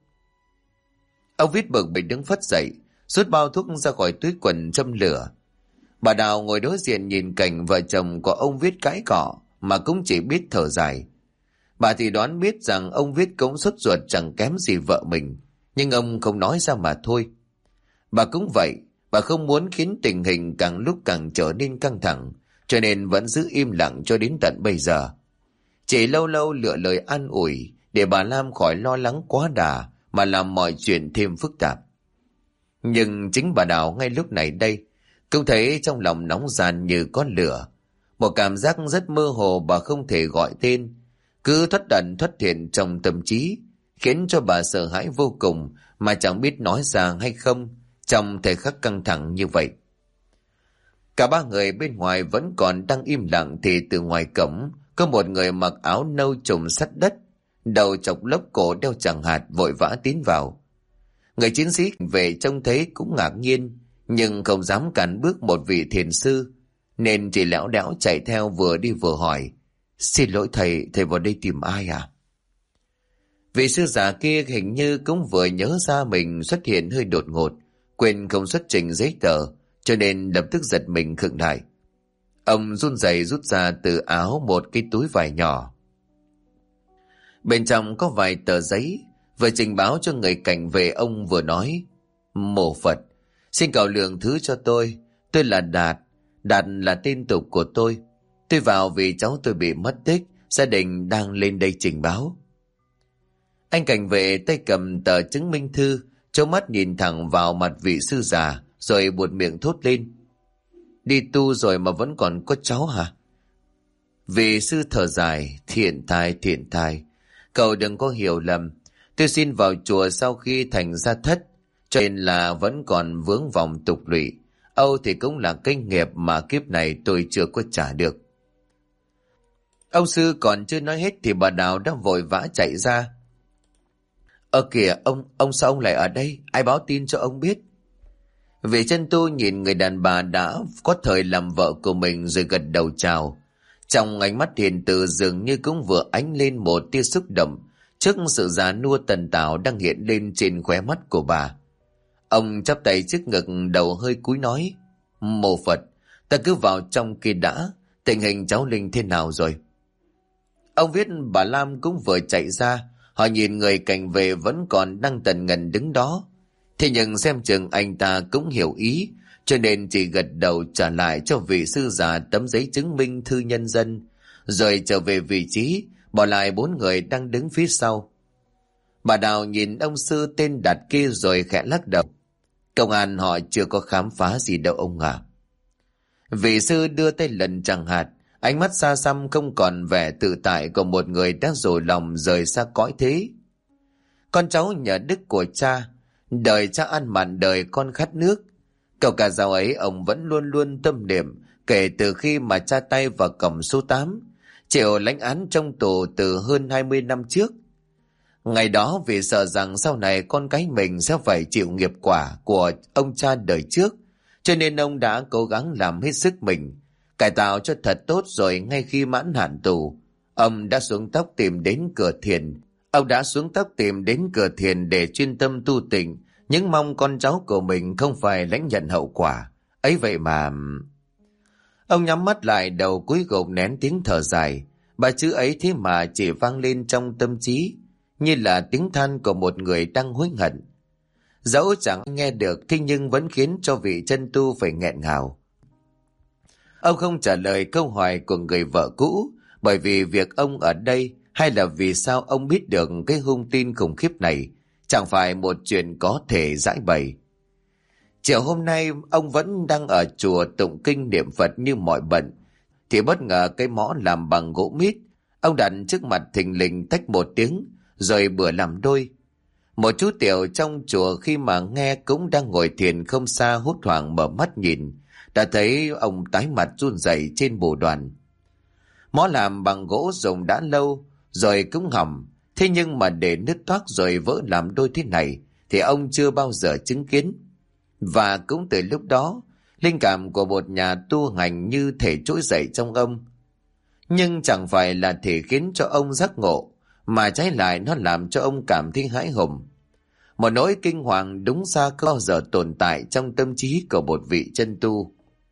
Ông Viết bực mình đứng phất dậy, rút bao thuốc ra khỏi túi quần châm lửa. Bà Đào ngồi đối diện nhìn cảnh vợ chồng của ông Viết cãi cọ mà cũng chỉ biết thở dài. Bà thì đoán biết rằng ông Viết cũng sốt ruột chẳng kém gì vợ mình, nhưng ông không nói ra mà thôi. Bà cũng vậy, bà không muốn khiến tình hình càng lúc càng trở nên căng thẳng, cho nên vẫn giữ im lặng cho đến tận bây giờ. Chỉ lâu lâu lựa lời an ủi để bà Lam khỏi lo lắng quá đà mà làm mọi chuyện thêm phức tạp. Nhưng chính bà Đào ngay lúc này đây cũng thấy trong lòng nóng ran như có lửa. Một cảm giác rất mơ hồ bà không thể gọi tên, cứ thoát ẩn thoát hiện trong tâm trí, khiến cho bà sợ hãi vô cùng mà chẳng biết nói ra hay không trong thời khắc căng thẳng như vậy. Cả ba người bên ngoài vẫn còn đang im lặng thì từ ngoài cổng có một người mặc áo nâu trùm sắt đất đầu chọc lốc cổ đeo chẳng hạt vội vã tiến vào. Người chiến sĩ về trông thấy cũng ngạc nhiên, nhưng không dám cản bước một vị thiền sư, nên chỉ lẽo đẽo chạy theo, vừa đi vừa hỏi: "Xin lỗi thầy, thầy vào đây tìm ai à?" Vị sư già kia hình như cũng vừa nhớ ra mình xuất hiện hơi đột ngột, quên không xuất trình giấy tờ, cho nên lập tức giật mình khựng lại. Ông run rẩy rút ra từ áo một cái túi vải nhỏ. Bên trong có vài tờ giấy, vừa trình báo cho người cảnh vệ, ông vừa nói: "Mô Phật, xin cậu lượng thứ cho tôi là Đạt. Đạt là tên tục của tôi. Tôi vào vì cháu tôi bị mất tích, gia đình đang lên đây trình báo." Anh cảnh vệ tay cầm tờ chứng minh thư, trố mắt nhìn thẳng vào mặt vị sư già, rồi buột miệng thốt lên: "Đi tu rồi mà vẫn còn có cháu hả?" Vị sư thở dài: Thiện thai, cậu đừng có hiểu lầm. Tôi xin vào chùa sau khi thành gia thất, cho nên là vẫn còn vướng vòng tục lụy. Âu thì cũng là cái nghiệp mà kiếp này tôi chưa có trả được. Ông sư còn chưa nói hết thì bà Đào đã vội vã chạy ra: Kìa, ông sao ông lại ở đây? Ai báo tin cho ông biết?" Vị chân tu nhìn người đàn bà đã có thời làm vợ của mình rồi gật đầu chào. Trong ánh mắt hiền từ dường như cũng vừa ánh lên một tia xúc động trước sự già nua tần tảo đang hiện lên trên khóe mắt của bà. Ông chắp tay trước ngực, đầu hơi cúi nói: "Mô Phật, ta cứ vào trong kia đã. Tình hình cháu Linh thế nào rồi?" Ông Viết bà Lam cũng vừa chạy ra. Họ nhìn người cảnh vệ vẫn còn đang tần ngần đứng đó. Thế nhưng xem chừng anh ta cũng hiểu ý, cho nên chỉ gật đầu trả lại cho vị sư già tấm giấy chứng minh thư nhân dân, rồi trở về vị trí, bỏ lại 4 người đang đứng phía sau. Bà Đào nhìn ông sư tên Đạt kia rồi khẽ lắc đầu: "Công an họ chưa có khám phá gì đâu ông à." Vị sư đưa tay lần chẳng hạt, ánh mắt xa xăm không còn vẻ tự tại của một người đã dồi lòng rời xa cõi thế. "Con cháu nhờ đức của cha, đời cha ăn mặn đời con khát nước." Cậu cả dạo ấy ông vẫn luôn luôn tâm niệm kể từ khi mà cha tay vào cổng số 8, chịu lãnh án trong tù từ hơn 20 năm trước. Ngày đó vì sợ rằng sau này con cái mình sẽ phải chịu nghiệp quả của ông cha đời trước, cho nên ông đã cố gắng làm hết sức mình, cải tạo cho thật tốt, rồi ngay khi mãn hạn tù, ông đã xuống tóc tìm đến cửa thiền. Để chuyên tâm tu tịnh, những mong con cháu của mình không phải lãnh nhận hậu quả. Ấy vậy mà... Ông nhắm mắt lại, đầu cúi gục nén tiếng thở dài. Ba chữ ấy thế mà chỉ vang lên trong tâm trí, như là tiếng than của một người đang hối hận. Dẫu chẳng nghe được, thế nhưng vẫn khiến cho vị chân tu phải nghẹn ngào. Ông không trả lời câu hỏi của người vợ cũ, bởi vì việc ông ở đây, hay là vì sao ông biết được cái hung tin khủng khiếp này, chẳng phải một chuyện có thể giải bày. Chiều hôm nay, ông vẫn đang ở chùa tụng kinh niệm Phật như mọi bận, thì bất ngờ cái mõ làm bằng gỗ mít, ông đặt trước mặt thình lình tách một tiếng, rồi bữa làm đôi. Một chú tiểu trong chùa khi mà nghe cũng đang ngồi thiền không xa, hốt hoảng mở mắt nhìn, đã thấy ông tái mặt run rẩy trên bồ đoàn. Mõ làm bằng gỗ dùng đã lâu rồi cũng hỏng, thế nhưng mà để nứt toác rồi vỡ làm đôi thế này thì ông chưa bao giờ chứng kiến. Và cũng từ lúc đó, linh cảm của một nhà tu hành như thể trỗi dậy trong ông. Nhưng chẳng phải là thể khiến cho ông giác ngộ, mà trái lại nó làm cho ông cảm thấy hãi hùng. Một nỗi kinh hoàng đúng ra không bao giờ tồn tại trong tâm trí của một vị chân tu.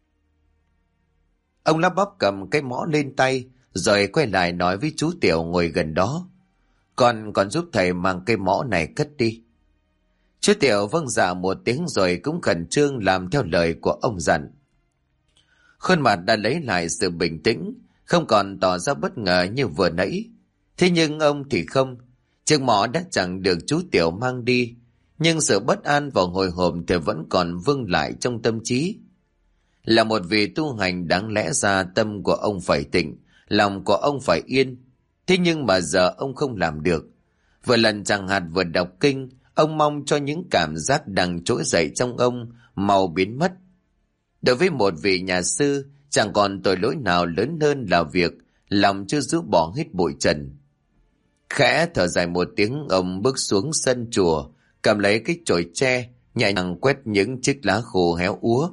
Ông lắp bắp cầm cái mõ lên tay, rồi quay lại nói với chú tiểu ngồi gần đó: Con giúp thầy mang cây mõ này cất đi." Chú tiểu vâng dạ một tiếng rồi cũng khẩn trương làm theo lời của ông dặn. Khuôn mặt đã lấy lại sự bình tĩnh, không còn tỏ ra bất ngờ như vừa nãy. Thế nhưng ông thì không. Chiếc mõ đã chẳng được chú tiểu mang đi, nhưng sự bất an và hồi hộp thì vẫn còn vương lại trong tâm trí. Là một vị tu hành, đáng lẽ ra tâm của ông phải tịnh, lòng của ông phải yên. Thế nhưng mà giờ ông không làm được. Vừa lần chẳng hạt vừa đọc kinh, ông mong cho những cảm giác đang trỗi dậy trong ông mau biến mất. Đối với một vị nhà sư, chẳng còn tội lỗi nào lớn hơn là việc lòng chưa rũ bỏ hết bụi trần. Khẽ thở dài một tiếng, ông bước xuống sân chùa, cầm lấy cái chổi tre, nhẹ nhàng quét những chiếc lá khô héo úa.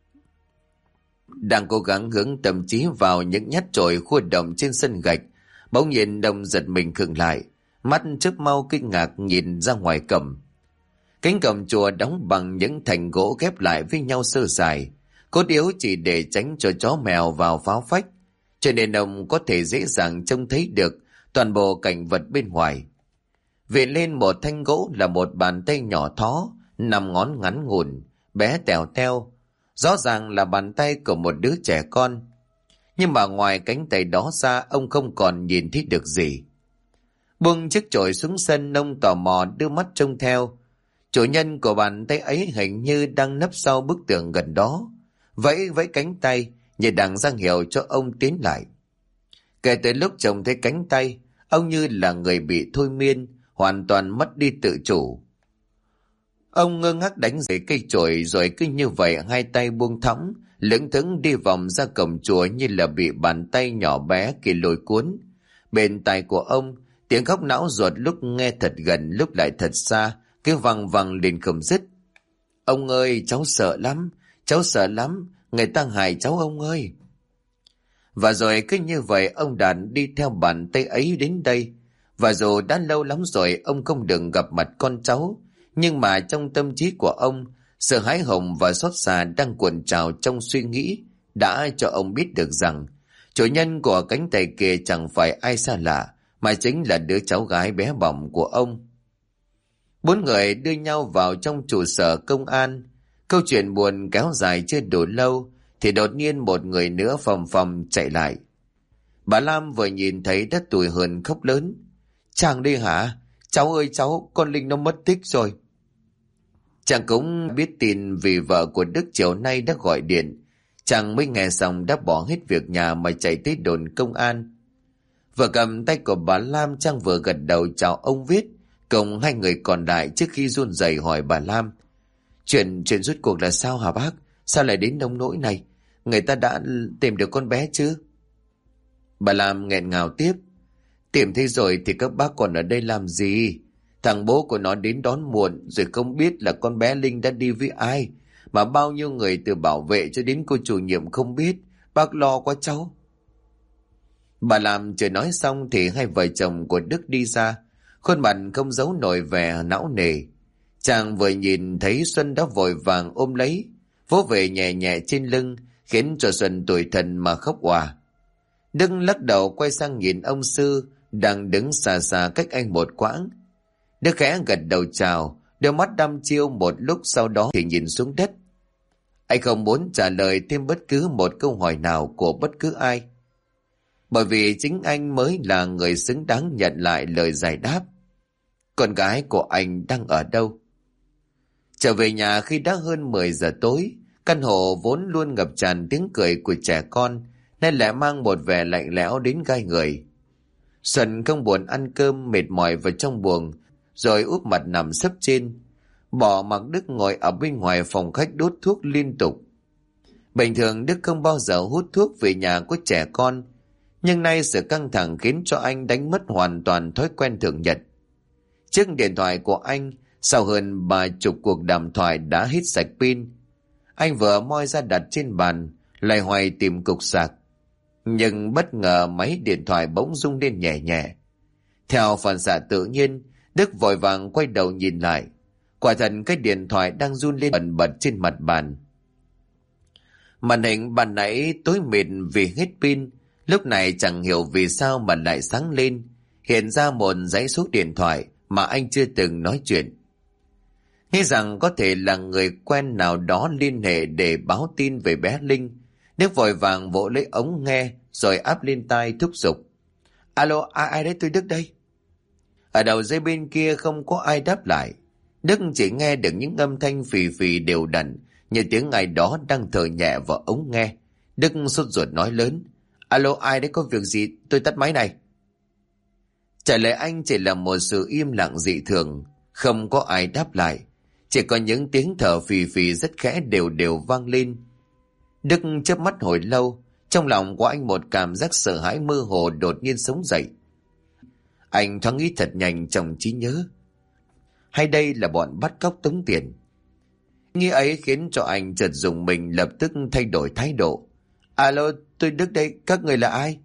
Đang cố gắng hướng tâm trí vào những nhát chổi khua động trên sân gạch, bỗng nhiên ông giật mình khựng lại, mắt chớp mau kinh ngạc nhìn ra ngoài cổng. Cánh cổng chùa đóng bằng những thành gỗ ghép lại với nhau sơ sài, cốt yếu chỉ để tránh cho chó mèo vào phá phách, cho nên ông có thể dễ dàng trông thấy được toàn bộ cảnh vật bên ngoài. Viện lên một thanh gỗ là một bàn tay nhỏ thó, 5 ngón ngắn ngủn, bé tèo teo, rõ ràng là bàn tay của một đứa trẻ con. Nhưng mà ngoài cánh tay đó ra, ông không còn nhìn thấy được gì. Buông chiếc chổi xuống sân, ông tò mò đưa mắt trông theo. Chủ nhân của bàn tay ấy hình như đang nấp sau bức tường gần đó, vẫy vẫy cánh tay như đang ra hiệu cho ông tiến lại. Kể từ lúc trông thấy cánh tay, ông như là người bị thôi miên, hoàn toàn mất đi tự chủ. Ông ngơ ngác đánh giày cây chổi, rồi cứ như vậy hai tay buông thõng, lững thững đi vòng ra cổng chùa như là bị bàn tay nhỏ bé kia lôi cuốn. Bên tai của ông, tiếng khóc não ruột lúc nghe thật gần lúc lại thật xa, cứ văng văng lên không dứt. Ông ơi, cháu sợ lắm, người ta hại cháu ông ơi. Và rồi cứ như vậy ông Đàn đi theo bàn tay ấy đến đây. Và dù đã lâu lắm rồi ông không được gặp mặt con cháu, nhưng mà trong tâm trí của ông, sự hãi hùng và xót xa đang cuộn trào trong suy nghĩ đã cho ông biết được rằng chủ nhân của cánh tay kia chẳng phải ai xa lạ, mà chính là đứa cháu gái bé bỏng của ông. 4 người đưa nhau vào trong trụ sở công an. Câu chuyện buồn kéo dài chưa đủ lâu thì đột nhiên một người nữa phầm phầm chạy lại. Bà Lam vừa nhìn thấy đã tủi hờn khóc lớn. Chàng đi hả? Cháu ơi cháu, con Linh nó mất tích rồi. Chàng cũng biết tin vì vợ của Đức chiều nay đã gọi điện. Chàng mới nghe xong đã bỏ hết việc nhà mà chạy tới đồn công an. Vừa cầm tay của bà Lam, Chàng vừa gật đầu chào ông Viết cùng hai người còn lại trước khi run rẩy hỏi bà Lam. Chuyện rốt cuộc là sao hả bác? Sao lại đến nông nỗi này? Người ta đã tìm được con bé chứ? Bà Lam nghẹn ngào tiếp. Tìm thấy rồi thì các bác còn ở đây làm gì? Thằng bố của nó đến đón muộn rồi không biết là con bé Linh đã đi với ai. Mà bao nhiêu người từ bảo vệ cho đến cô chủ nhiệm không biết. Bác lo quá cháu. Bà Lam chưa nói xong thì hai vợ chồng của Đức đi ra. Khuôn mặt không giấu nổi vẻ não nề. Chàng vừa nhìn thấy Xuân đã vội vàng ôm lấy, vỗ về nhẹ nhẹ trên lưng, khiến cho Xuân tủi thân mà khóc òa. Đức lắc đầu quay sang nhìn ông Sư đang đứng xa xa cách anh một quãng. Đức khẽ gật đầu chào, đôi mắt đăm chiêu một lúc, sau đó thì nhìn xuống đất. Anh không muốn trả lời thêm bất cứ một câu hỏi nào của bất cứ ai, bởi vì chính anh mới là người xứng đáng nhận lại lời giải đáp. Con gái của anh đang ở đâu? Trở về nhà khi đã hơn 10 giờ tối, căn hộ vốn luôn ngập tràn tiếng cười của trẻ con nên lại mang một vẻ lạnh lẽo đến gai người. Xuân không buồn ăn cơm, mệt mỏi vào trong buồng rồi úp mặt nằm sấp trên, bỏ mặc Đức ngồi ở bên ngoài phòng khách đốt thuốc liên tục. Bình thường Đức không bao giờ hút thuốc về nhà có trẻ con, nhưng nay sự căng thẳng khiến cho anh đánh mất hoàn toàn thói quen thường nhật. Chiếc điện thoại của anh sau hơn 30 cuộc đàm thoại đã hết sạch pin. Anh vừa moi ra đặt trên bàn, loay hoay tìm cục sạc, nhưng bất ngờ máy điện thoại bỗng rung lên nhẹ nhẹ. Theo phản xạ tự nhiên, Đức vội vàng quay đầu nhìn lại. Quả thật cái điện thoại đang run lên bần bật trên mặt bàn. Màn hình ban nãy tối mịt vì hết pin, lúc này chẳng hiểu vì sao mà lại sáng lên, hiện ra một dãy số điện thoại mà anh chưa từng nói chuyện. Nghĩ rằng có thể là người quen nào đó liên hệ để báo tin về bé Linh, Đức vội vàng vỗ lấy ống nghe rồi áp lên tai thúc giục. Alo, ai đấy, tôi Đức đây. Ở đầu dây bên kia không có ai đáp lại. Đức chỉ nghe được những âm thanh phì phì đều đặn như tiếng ai đó đang thở nhẹ vào ống nghe. Đức sốt ruột nói lớn. Alo, ai đấy, có việc gì? Tôi tắt máy này. Trả lời anh chỉ là một sự im lặng dị thường, không có ai đáp lại. Chỉ có những tiếng thở phì phì rất khẽ đều đều vang lên. Đức chớp mắt hồi lâu, trong lòng của anh một cảm giác sợ hãi mơ hồ đột nhiên sống dậy. Anh thoáng nghĩ thật nhanh trong trí nhớ. Hay đây là bọn bắt cóc tống tiền? Nghĩ ấy khiến cho anh chợt rùng mình, lập tức thay đổi thái độ. Alo, tôi Đức đây, các người là ai?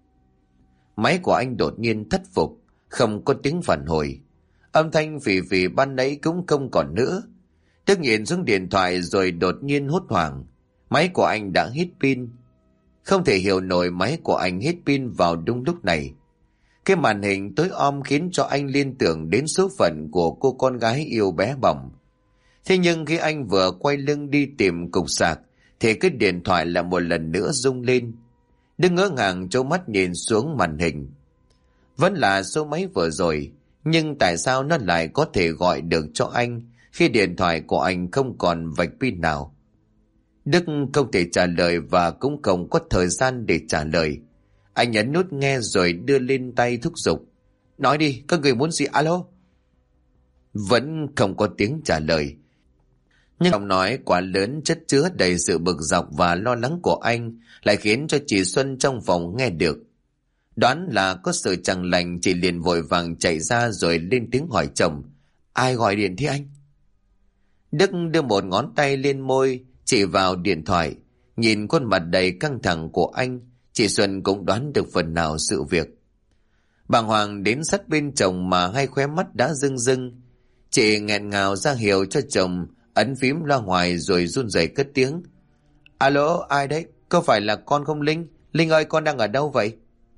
Máy của anh đột nhiên thất phục, không có tiếng phản hồi. Âm thanh phì phì ban nãy cũng không còn nữa. Đức nhìn xuống điện thoại rồi đột nhiên hốt hoảng. Máy của anh đã hết pin. Không thể hiểu nổi máy của anh hết pin vào đúng lúc này. Cái màn hình tối om khiến cho anh liên tưởng đến số phận của cô con gái yêu bé bỏng. Thế nhưng khi anh vừa quay lưng đi tìm cục sạc thì cái điện thoại lại một lần nữa rung lên. Đức ngỡ ngàng trố mắt nhìn xuống màn hình. Vẫn là số máy vừa rồi, nhưng tại sao nó lại có thể gọi được cho anh khi điện thoại của anh không còn vạch pin nào? Đức không thể trả lời và cũng không có thời gian để trả lời. Anh nhấn nút nghe rồi đưa lên tay thúc giục. Nói đi, các người muốn gì? Alo? Vẫn không có tiếng trả lời. Nhưng giọng nói quá lớn chất chứa đầy sự bực dọc và lo lắng của anh lại khiến cho chị Xuân trong phòng nghe được. Đoán là có sự chẳng lành, chị liền vội vàng chạy ra rồi lên tiếng hỏi chồng. Ai gọi điện thế anh? Đức đưa một ngón tay lên môi, chỉ vào điện thoại. Nhìn khuôn mặt đầy căng thẳng của anh, chị Xuân cũng đoán được phần nào sự việc. Bàng hoàng đến sát bên chồng mà hai khóe mắt đã rưng rưng. Chị nghẹn ngào ra hiệu cho chồng ấn phím loa ngoài rồi run rẩy cất tiếng. Alo, ai đấy? Có phải là con không Linh? Linh ơi, con đang ở đâu vậy?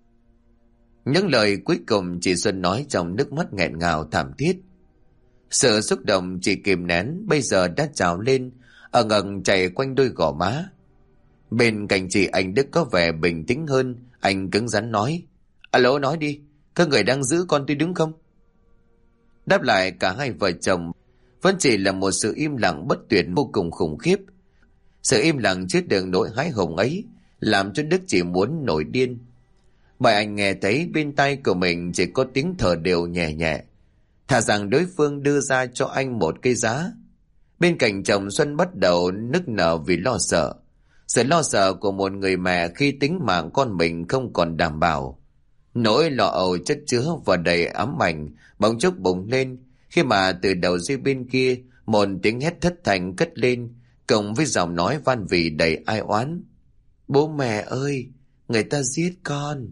Những lời cuối cùng chị Xuân nói trong nước mắt nghẹn ngào thảm thiết. Sự xúc động chị kìm nén bây giờ đã trào lên, ở ngần chảy quanh đôi gò má. Bên cạnh chị, anh Đức có vẻ bình tĩnh hơn. Anh cứng rắn nói. Alo, nói đi, các người đang giữ con tôi đúng không? Đáp lại cả hai vợ chồng vẫn chỉ là một sự im lặng bất tuyệt vô cùng khủng khiếp. Sự im lặng chứa đựng nỗi hãi hùng ấy làm cho Đức chỉ muốn nổi điên. Bởi anh nghe thấy bên tai của mình chỉ có tiếng thở đều nhẹ nhẹ, thà rằng đối phương đưa ra cho anh một cây giá. Bên cạnh chồng, Xuân bắt đầu nức nở vì lo sợ. Sự lo sợ của một người mẹ khi tính mạng con mình không còn đảm bảo. Nỗi lo âu chất chứa và đầy ám ảnh bỗng chốc bùng lên khi mà từ đầu dây bên kia một tiếng hét thất thanh cất lên, cộng với giọng nói van vỉ đầy ai oán. Bố mẹ ơi, người ta giết con.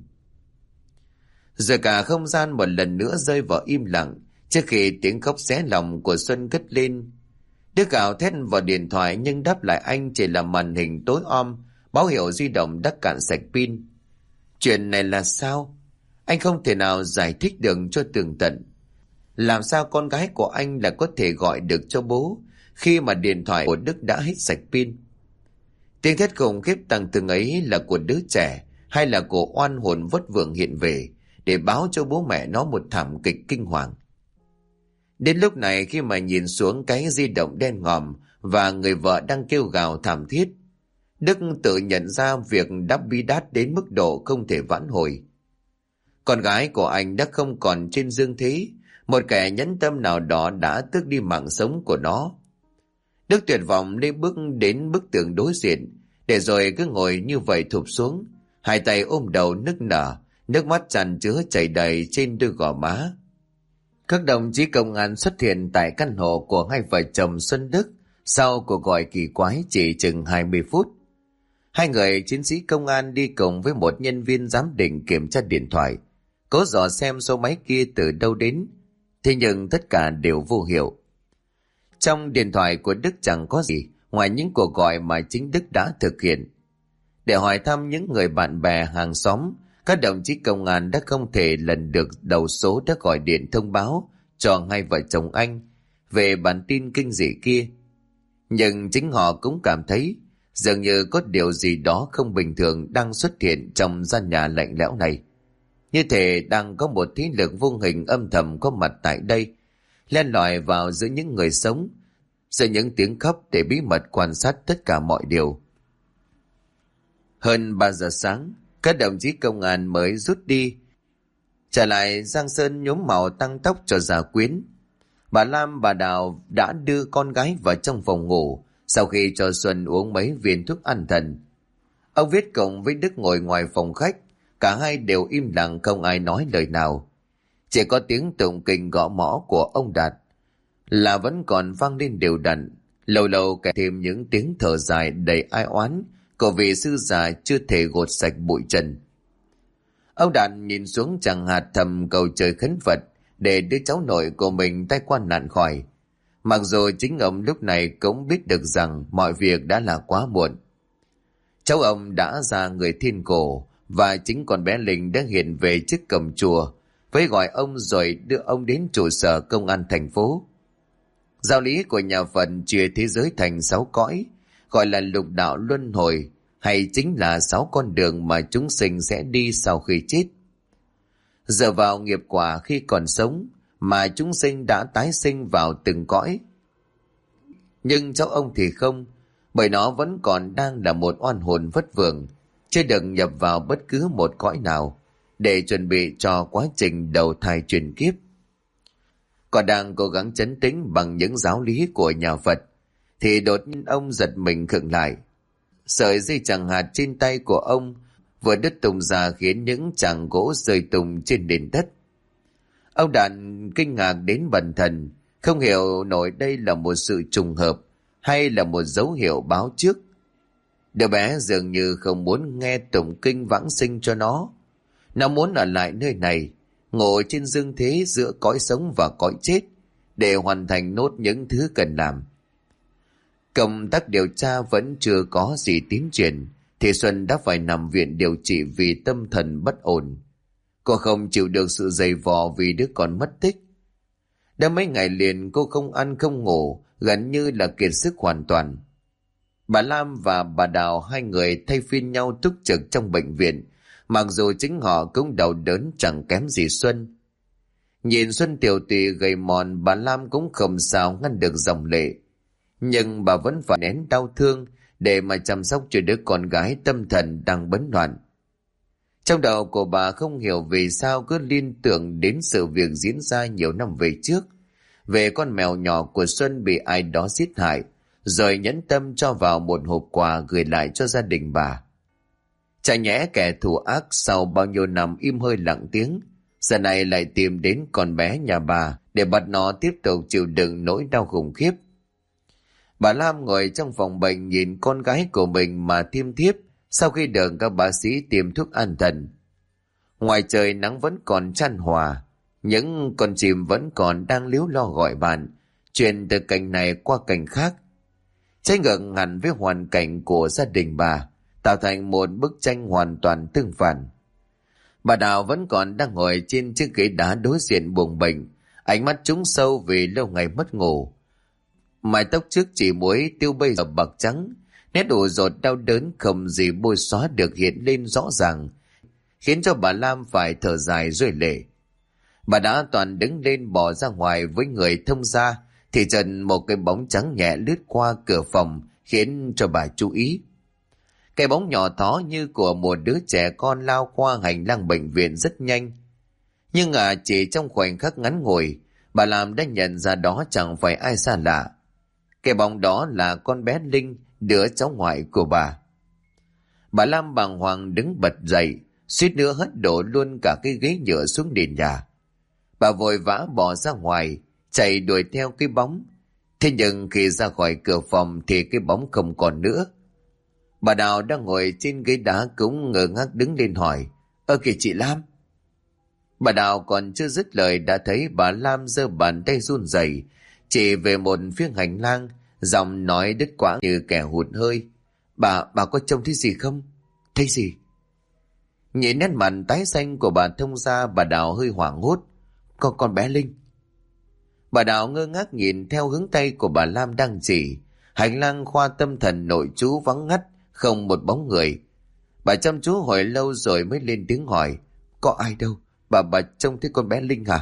Rồi cả không gian một lần nữa rơi vào im lặng trước khi tiếng khóc xé lòng của Xuân cất lên. Đức gào thét vào điện thoại nhưng đáp lại anh chỉ là màn hình tối om, báo hiệu di động đã cạn sạch pin. Chuyện này là sao? Anh không thể nào giải thích được cho tường tận. Làm sao con gái của anh lại có thể gọi được cho bố khi mà điện thoại của Đức đã hết sạch pin? Tiếng thét khủng khiếp tăng từng ấy là của đứa trẻ hay là của oan hồn vất vưởng hiện về để báo cho bố mẹ nó một thảm kịch kinh hoàng? Đến lúc này khi mà nhìn xuống cái di động đen ngòm và người vợ đang kêu gào thảm thiết, Đức tự nhận ra việc đã bi đát đến mức độ không thể vãn hồi. Con gái của anh đã không còn trên dương thế, một kẻ nhẫn tâm nào đó đã tước đi mạng sống của nó. Đức tuyệt vọng lên bước đến bức tường đối diện, để rồi cứ ngồi như vậy thụp xuống, hai tay ôm đầu nức nở, nước mắt tràn chứa chảy đầy trên đôi gò má. Các đồng chí công an xuất hiện tại căn hộ của hai vợ chồng Xuân Đức sau cuộc gọi kỳ quái chỉ chừng 20 phút. Hai người chiến sĩ công an đi cùng với một nhân viên giám định kiểm tra điện thoại, cố dò xem số máy kia từ đâu đến. Thế nhưng tất cả đều vô hiệu. Trong điện thoại của Đức chẳng có gì ngoài những cuộc gọi mà chính Đức đã thực hiện. Để hỏi thăm những người bạn bè hàng xóm, các đồng chí công an đã không thể lần được đầu số đã gọi điện thông báo cho hai vợ chồng anh về bản tin kinh dị kia. Nhưng chính họ cũng cảm thấy dường như có điều gì đó không bình thường đang xuất hiện trong gian nhà lạnh lẽo này. Như thể đang có một thế lực vô hình âm thầm có mặt tại đây, len lỏi vào giữa những người sống, giữa những tiếng khóc để bí mật quan sát tất cả mọi điều. Hơn 3 giờ sáng, các đồng chí công an mới rút đi. Trở lại, Giang Sơn nhuốm màu tăng tóc cho gia quyến. Bà Lam, bà Đào đã đưa con gái vào trong phòng ngủ sau khi cho Xuân uống mấy viên thuốc an thần. Ông Viết cùng với Đức ngồi ngoài phòng khách, cả hai đều im lặng không ai nói lời nào. Chỉ có tiếng tụng kinh gõ mõ của ông Đạt là vẫn còn vang lên đều đặn, lâu lâu kèm thêm những tiếng thở dài đầy ai oán của vị sư già chưa thể gột sạch bụi trần. Ông Đạt nhìn xuống chàng hạt thầm cầu trời khấn Phật để đứa cháu nội của mình tai qua nạn khỏi. Mặc dù chính ông lúc này cũng biết được rằng mọi việc đã là quá muộn. Cháu ông đã ra người thiên cổ, và chính con bé Linh đã hiện về trước cổng chùa, với gọi ông rồi đưa ông đến trụ sở công an thành phố. Giáo lý của nhà Phật chia thế giới thành 6 cõi, gọi là lục đạo luân hồi, hay chính là 6 con đường mà chúng sinh sẽ đi sau khi chết. Dựa vào nghiệp quả khi còn sống mà chúng sinh đã tái sinh vào từng cõi. Nhưng cháu ông thì không, bởi nó vẫn còn đang là một oan hồn vất vưởng, chưa được nhập vào bất cứ một cõi nào để chuẩn bị cho quá trình đầu thai chuyển kiếp. Còn đang cố gắng trấn tĩnh bằng những giáo lý của nhà Phật, thì đột nhiên ông giật mình khựng lại. Sợi dây chằng hạt trên tay của ông vừa đứt tung ra khiến những chàng gỗ rơi tung trên nền đất. Ông Đàn kinh ngạc đến bần thần, không hiểu nổi đây là một sự trùng hợp hay là một dấu hiệu báo trước. Đứa bé dường như không muốn nghe tụng kinh vãng sinh cho nó. Nó muốn ở lại nơi này, ngồi trên dương thế giữa cõi sống và cõi chết, để hoàn thành nốt những thứ cần làm. Công tác điều tra vẫn chưa có gì tiến triển, thì Xuân đã phải nằm viện điều trị vì tâm thần bất ổn. Cô không chịu được sự dày vò vì đứa con mất tích. Đã mấy ngày liền cô không ăn không ngủ, gần như là kiệt sức hoàn toàn. Bà Lam và bà Đào, hai người thay phiên nhau túc trực trong bệnh viện, mặc dù chính họ cũng đau đớn chẳng kém gì Xuân. Nhìn Xuân tiểu tụy gầy mòn, bà Lam cũng không sao ngăn được dòng lệ, nhưng bà vẫn phải nén đau thương để mà chăm sóc cho đứa con gái tâm thần đang bấn loạn. Trong đầu của bà không hiểu vì sao cứ liên tưởng đến sự việc diễn ra nhiều năm về trước, về con mèo nhỏ của Xuân bị ai đó giết hại, rồi nhẫn tâm cho vào một hộp quà gửi lại cho gia đình bà. Chả nhẽ kẻ thù ác sau bao nhiêu năm im hơi lặng tiếng, giờ này lại tìm đến con bé nhà bà để bắt nó tiếp tục chịu đựng nỗi đau khủng khiếp. Bà Lam ngồi trong phòng bệnh nhìn con gái của mình mà thiêm thiếp sau khi được các bác sĩ tiêm thuốc an thần. Ngoài trời nắng vẫn còn chan hòa, những con chim vẫn còn đang líu lo gọi bạn, chuyển từ cành này qua cành khác. Trái ngược hẳn với hoàn cảnh của gia đình bà, tạo thành một bức tranh hoàn toàn tương phản. Bà Đào vẫn còn đang ngồi trên chiếc ghế đá đối diện buồng bệnh, ánh mắt trũng sâu vì lâu ngày mất ngủ. Mái tóc trước chỉ muối tiêu bây giờ bạc trắng, nét ủ rột đau đớn không gì bôi xóa được hiện lên rõ ràng, khiến cho bà Lam phải thở dài rơi lệ. Bà đã toàn đứng lên bỏ ra ngoài với người thông gia, thì chợt một cái bóng trắng nhẹ lướt qua cửa phòng khiến cho bà chú ý. Cái bóng nhỏ thó như của một đứa trẻ con lao qua hành lang bệnh viện rất nhanh. Nhưng chỉ trong khoảnh khắc ngắn ngủi, bà Lam đã nhận ra đó chẳng phải ai xa lạ. Cái bóng đó là con bé Linh, đứa cháu ngoại của bà. Bà Lam bàng hoàng đứng bật dậy, suýt nữa hất đổ luôn cả cái ghế nhựa xuống nền nhà. Bà vội vã bỏ ra ngoài, chạy đuổi theo cái bóng. Thế nhưng khi ra khỏi cửa phòng thì cái bóng không còn nữa. Bà Đào đang ngồi trên ghế đá cũng ngơ ngác đứng lên hỏi: "Ơ kìa chị Lam." Bà Đào còn chưa dứt lời đã thấy bà Lam giơ bàn tay run rẩy chỉ về một phía hành lang, giọng nói đứt quãng như kẻ hụt hơi: Bà có trông thấy gì không?" "Thấy gì?" Nhìn nét mặt tái xanh của bà thông gia, bà Đào hơi hoảng hốt. Con bé Linh." Bà Đào ngơ ngác nhìn theo hướng tay của bà Lam đang chỉ. Hành lang khoa tâm thần nội trú vắng ngắt, không một bóng người. Bà chăm chú hồi lâu rồi mới lên tiếng hỏi: "Có ai đâu? Bà trông thấy con bé Linh hả?"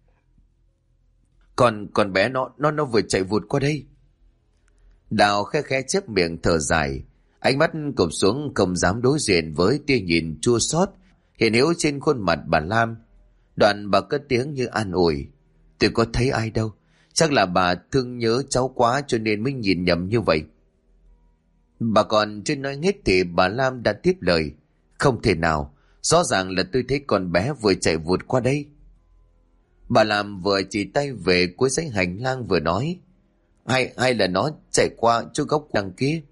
Con bé nó vừa chạy vụt qua đây." Đào khẽ khẽ chép miệng thở dài, ánh mắt cụp xuống không dám đối diện với tia nhìn chua xót hiện hữu trên khuôn mặt bà Lam. Đoạn bà cất tiếng như an ủi: "Tôi có thấy ai đâu, chắc là bà thương nhớ cháu quá cho nên mới nhìn nhầm như vậy." Bà còn chưa nói hết thì bà Lam đã tiếp lời: "Không thể nào, rõ ràng là tôi thấy con bé vừa chạy vụt qua đây." Bà làm vừa chỉ tay về cuối dãy hành lang vừa nói, hay là nó chạy qua chỗ góc đằng kia.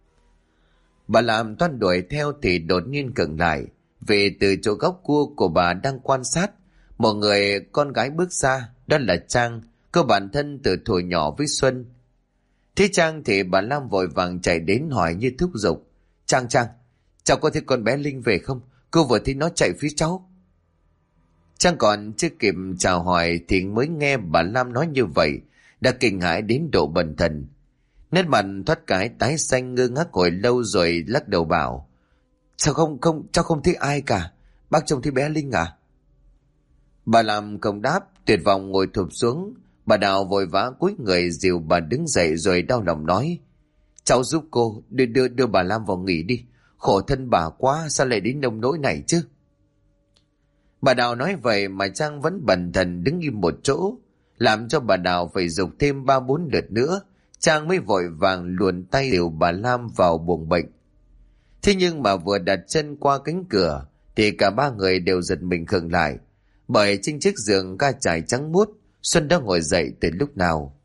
Bà làm toan đuổi theo thì đột nhiên khựng lại, vì từ chỗ góc cua của bà đang quan sát, một người con gái bước ra, đó là Trang, cô bạn thân từ thuở nhỏ với Xuân. Thế Trang thì bà Lam vội vàng chạy đến hỏi như thúc giục, Trang, cháu có thấy con bé Linh về không? Cô vừa thấy nó chạy phía cháu. Trang còn chưa kịp chào hỏi thì mới nghe bà Lam nói như vậy, đã kinh hãi đến độ bần thần. Nét mặt thoát cái tái xanh, ngơ ngác hồi lâu rồi lắc đầu bảo, sao cháu không thấy ai cả, bác trông thấy bé Linh à? Bà Lam không đáp, tuyệt vọng ngồi thụp xuống. Bà Đào vội vã cúi người dìu bà đứng dậy rồi đau lòng nói, cháu giúp cô đưa bà Lam vào nghỉ đi, khổ thân bà quá, sao lại đến nông nỗi này chứ? Bà Đào nói vậy mà Trang vẫn bần thần đứng im một chỗ, làm cho bà Đào phải giục thêm 3-4 lượt nữa, Trang mới vội vàng luồn tay dìu bà Lam vào buồng bệnh. Thế nhưng mà vừa đặt chân qua cánh cửa thì cả ba người đều giật mình khựng lại, bởi trên chiếc giường ga trải trắng muốt, Xuân đã ngồi dậy từ lúc nào.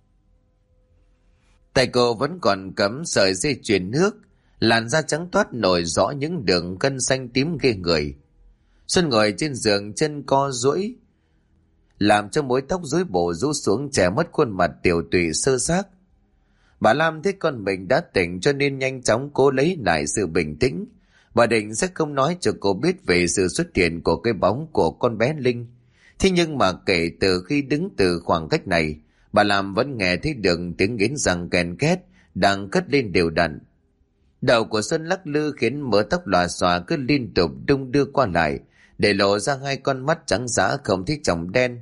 Tay cô vẫn còn cắm sợi dây chuyền nước, làn da trắng toát nổi rõ những đường gân xanh tím ghê người. Xuân ngồi trên giường chân co duỗi, làm cho mối tóc rối bù rũ xuống che mất khuôn mặt tiểu tụy sơ xác. Bà Lam thấy con mình đã tỉnh cho nên nhanh chóng cố lấy lại sự bình tĩnh. Bà định sẽ không nói cho cô biết về sự xuất hiện của cái bóng của con bé Linh. Thế nhưng mà kể từ khi đứng từ khoảng cách này, bà Lam vẫn nghe thấy được tiếng nghiến răng kèn két đang cất lên đều đặn. Đầu của Xuân lắc lư khiến mớ tóc lòa xòa cứ liên tục đung đưa qua lại, để lộ ra hai con mắt trắng dã không thấy tròng đen.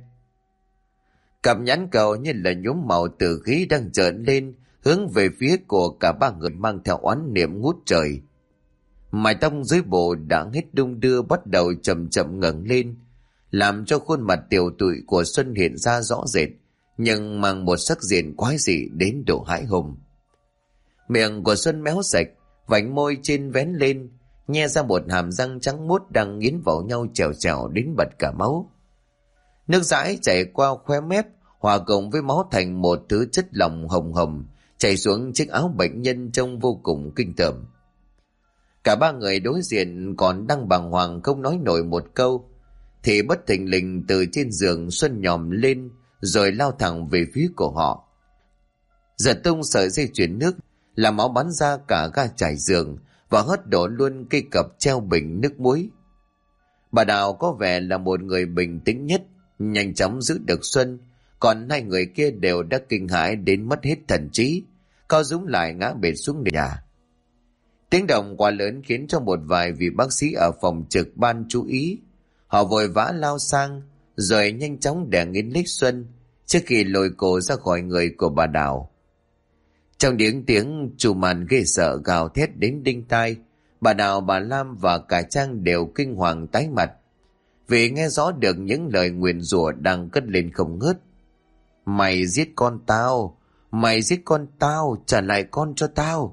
Cặp nhãn cầu như là nhuốm màu tử khí đang trợn lên, hướng về phía của cả ba người mang theo oán niệm ngút trời. Mái tóc dưới bộ đã hết đung đưa bắt đầu chậm chậm ngẩng lên, làm cho khuôn mặt tiều tụy của Xuân hiện ra rõ rệt, nhưng mang một sắc diện quái dị đến độ hãi hùng. Miệng của Xuân méo sạch, vành môi trên vén lên, nhe ra một hàm răng trắng muốt đang nghiến vào nhau trèo trèo đến bật cả máu. Nước dãi chảy qua khóe mép, hòa cùng với máu thành một thứ chất lỏng hồng hồng, chảy xuống chiếc áo bệnh nhân trông vô cùng kinh tởm. Cả ba người đối diện còn đang bàng hoàng không nói nổi một câu, thì bất thình lình từ trên giường Xuân nhòm lên rồi lao thẳng về phía của họ. Giật tung sợi dây chuyền nước, làm máu bắn ra cả ga trải giường và hất đổ luôn cây cặp treo bình nước muối. Bà Đào có vẻ là một người bình tĩnh nhất, nhanh chóng giữ được Xuân, còn hai người kia đều đã kinh hãi đến mất hết thần trí, co rúm lại ngã bệt xuống nền nhà. Tiếng động quá lớn khiến cho một vài vị bác sĩ ở phòng trực ban chú ý. Họ vội vã lao sang rồi nhanh chóng đè nghiến lích Xuân trước khi lôi cô ra khỏi người của bà Đào. Trong những tiếng trù màn ghê sợ gào thét đến đinh tai, bà Đào, bà Lam và cả Trang đều kinh hoàng tái mặt, vì nghe rõ được những lời nguyền rủa đang cất lên không ngớt. Mày giết con tao, mày giết con tao, trả lại con cho tao.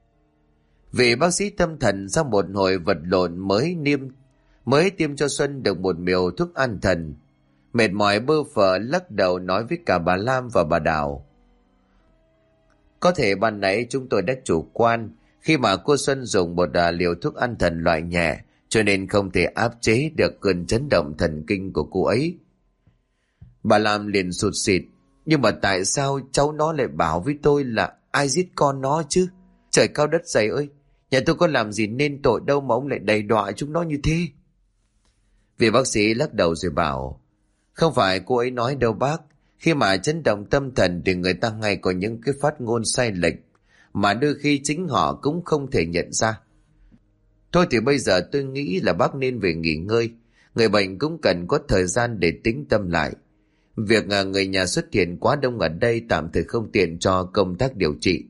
Vị bác sĩ tâm thần sau một hồi vật lộn mới tiêm cho Xuân được một liều thuốc an thần. Mệt mỏi bơ phờ lắc đầu nói với cả bà Lam và bà Đào, có thể ban nãy chúng tôi đã chủ quan khi mà cô Xuân dùng một liều thuốc an thần loại nhẹ, cho nên không thể áp chế được cơn chấn động thần kinh của cô ấy. Bà Lam liền sụt sịt, nhưng mà tại sao cháu nó lại bảo với tôi là ai giết con nó chứ? Trời cao đất dày ơi, nhà tôi có làm gì nên tội đâu mà ông lại đầy đọa chúng nó như thế? Vị bác sĩ lắc đầu rồi bảo, không phải cô ấy nói đâu bác, khi mà chấn động tâm thần thì người ta hay có những cái phát ngôn sai lệch mà đôi khi chính họ cũng không thể nhận ra. Thôi thì bây giờ tôi nghĩ là bác nên về nghỉ ngơi, người bệnh cũng cần có thời gian để tĩnh tâm lại. Việc người nhà xuất hiện quá đông ở đây tạm thời không tiện cho công tác điều trị.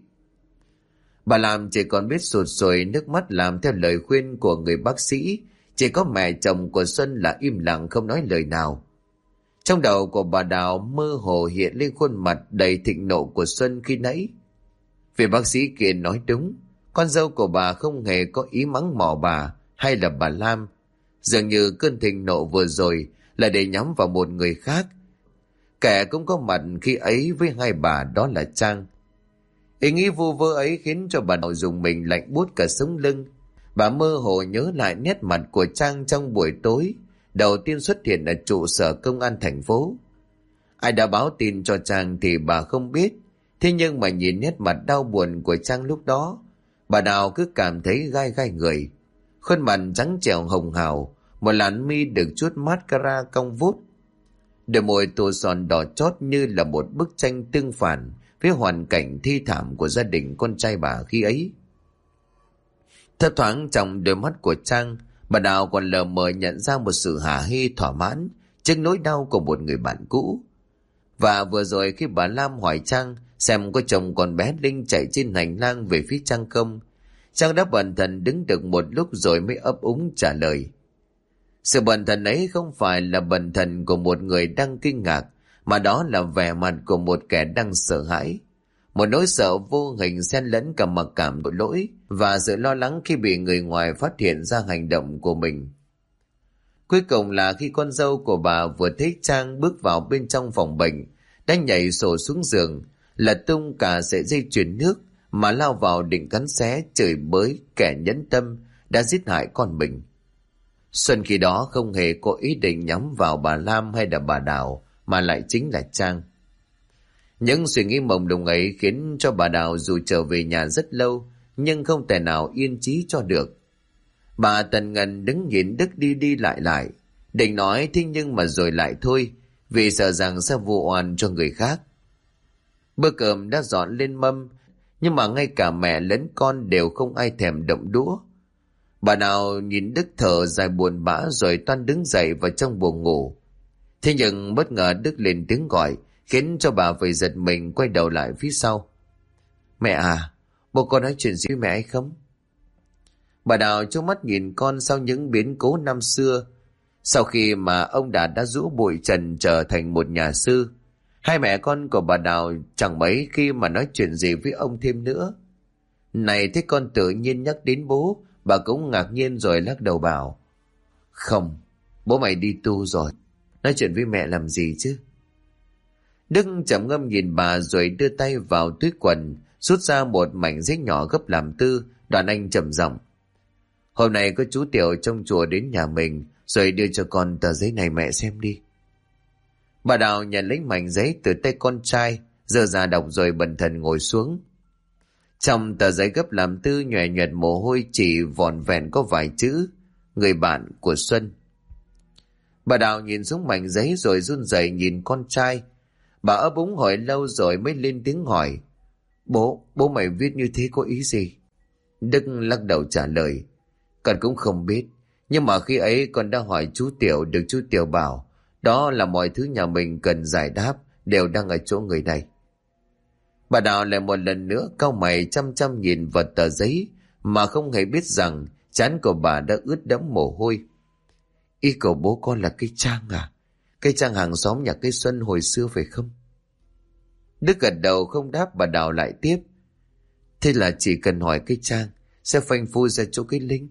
Bà Lam chỉ còn biết sụt sùi nước mắt làm theo lời khuyên của người bác sĩ, chỉ có mẹ chồng của Xuân là im lặng không nói lời nào. Trong đầu của bà Đào mơ hồ hiện lên khuôn mặt đầy thịnh nộ của Xuân khi nãy. Vị bác sĩ kia nói đúng, con dâu của bà không hề có ý mắng mỏ bà hay là bà Lam. Dường như cơn thịnh nộ vừa rồi là để nhắm vào một người khác, Kẻ cũng có mặt khi ấy với hai bà đó là Trang. Ý nghĩ vu vơ ấy khiến cho bà Đào dùng mình lạnh buốt cả sống lưng. Bà mơ hồ nhớ lại nét mặt của Trang trong buổi tối đầu tiên xuất hiện ở trụ sở công an thành phố. Ai đã báo tin cho Trang thì bà không biết. Thế nhưng mà nhìn nét mặt đau buồn của Trang lúc đó, bà Đào cứ cảm thấy gai gai người. Khuôn mặt trắng trẻo hồng hào, một làn mi được chuốt mascara cong vút, đôi môi tô son đỏ chót như là một bức tranh tương phản với hoàn cảnh thi thảm của gia đình con trai bà khi ấy. Thấp thoáng trong đôi mắt của Trang, bà Đào còn lờ mờ nhận ra một sự hả hê thỏa mãn trước nỗi đau của một người bạn cũ. Và vừa rồi khi bà Lam hỏi Trang xem có chồng con bé Linh chạy trên hành lang về phía Trang không, Trang đã bần thần đứng được một lúc rồi mới ấp úng trả lời. Sự bần thần ấy không phải là bần thần của một người đang kinh ngạc, mà đó là vẻ mặt của một kẻ đang sợ hãi. Một nỗi sợ vô hình xen lẫn cả mặc cảm tội lỗi và sự lo lắng khi bị người ngoài phát hiện ra hành động của mình. Cuối cùng là khi con dâu của bà vừa thấy Trang bước vào bên trong phòng bệnh, đã nhảy sổ xuống giường, lật tung cả sợi dây chuyền nước mà lao vào định cắn xé chửi bới kẻ nhẫn tâm đã giết hại con mình. Xuân khi đó không hề có ý định nhắm vào bà Lam hay là bà Đào, mà lại chính là Trang. Những suy nghĩ mông lung ấy khiến cho bà Đào dù trở về nhà rất lâu nhưng không thể nào yên trí cho được. Bà Tần Ngân đứng nhìn Đức đi đi lại, định nói thế nhưng mà rồi lại thôi, vì sợ rằng sẽ vu oan cho người khác. Bữa cơm đã dọn lên mâm, nhưng mà ngay cả mẹ lẫn con đều không ai thèm động đũa. Bà Đào nhìn Đức thở dài buồn bã rồi toan đứng dậy vào trong buồng ngủ. Thế nhưng bất ngờ Đức lên tiếng gọi, khiến cho bà phải giật mình quay đầu lại phía sau. Mẹ à, bố có nói chuyện gì với mẹ hay không? Bà Đào trố mắt nhìn con sau những biến cố năm xưa. Sau khi mà ông Đạt đã rũ bụi trần trở thành một nhà sư, hai mẹ con của bà Đào chẳng mấy khi mà nói chuyện gì với ông thêm nữa. Này thấy con tự nhiên nhắc đến bố, bà cũng ngạc nhiên rồi lắc đầu bảo: Không, bố mày đi tu rồi, nói chuyện với mẹ làm gì chứ? Đức trầm ngâm nhìn bà rồi đưa tay vào túi quần, rút ra một mảnh giấy nhỏ gấp làm tư, đoạn anh trầm giọng: Hôm nay có chú Tiểu trong chùa đến nhà mình, rồi đưa cho con tờ giấy này mẹ xem đi. Bà Đào nhận lấy mảnh giấy từ tay con trai, giơ ra đọc rồi bần thần ngồi xuống. Trong tờ giấy gấp làm tư nhòe nhòe mồ hôi chỉ vỏn vẹn có vài chữ: Người bạn của Xuân. Bà Đào nhìn xuống mảnh giấy rồi run rẩy nhìn con trai. Bà ấp úng hỏi lâu rồi mới lên tiếng hỏi: Bố mày viết như thế có ý gì? Đức lắc đầu trả lời: Con cũng không biết, nhưng mà khi ấy con đã hỏi chú Tiểu, được chú Tiểu bảo đó là mọi thứ nhà mình cần giải đáp đều đang ở chỗ người này. Bà Đào lại một lần nữa cau mày chăm chăm nhìn vào tờ giấy mà không hề biết rằng trán của bà đã ướt đẫm mồ hôi. Ý của bố con là cái Trang à? Cái Trang hàng xóm nhà cái Xuân hồi xưa phải không? Đức gật đầu không đáp. Bà Đào lại tiếp: Thế là chỉ cần hỏi cái Trang sẽ phanh phui ra chỗ cái Linh.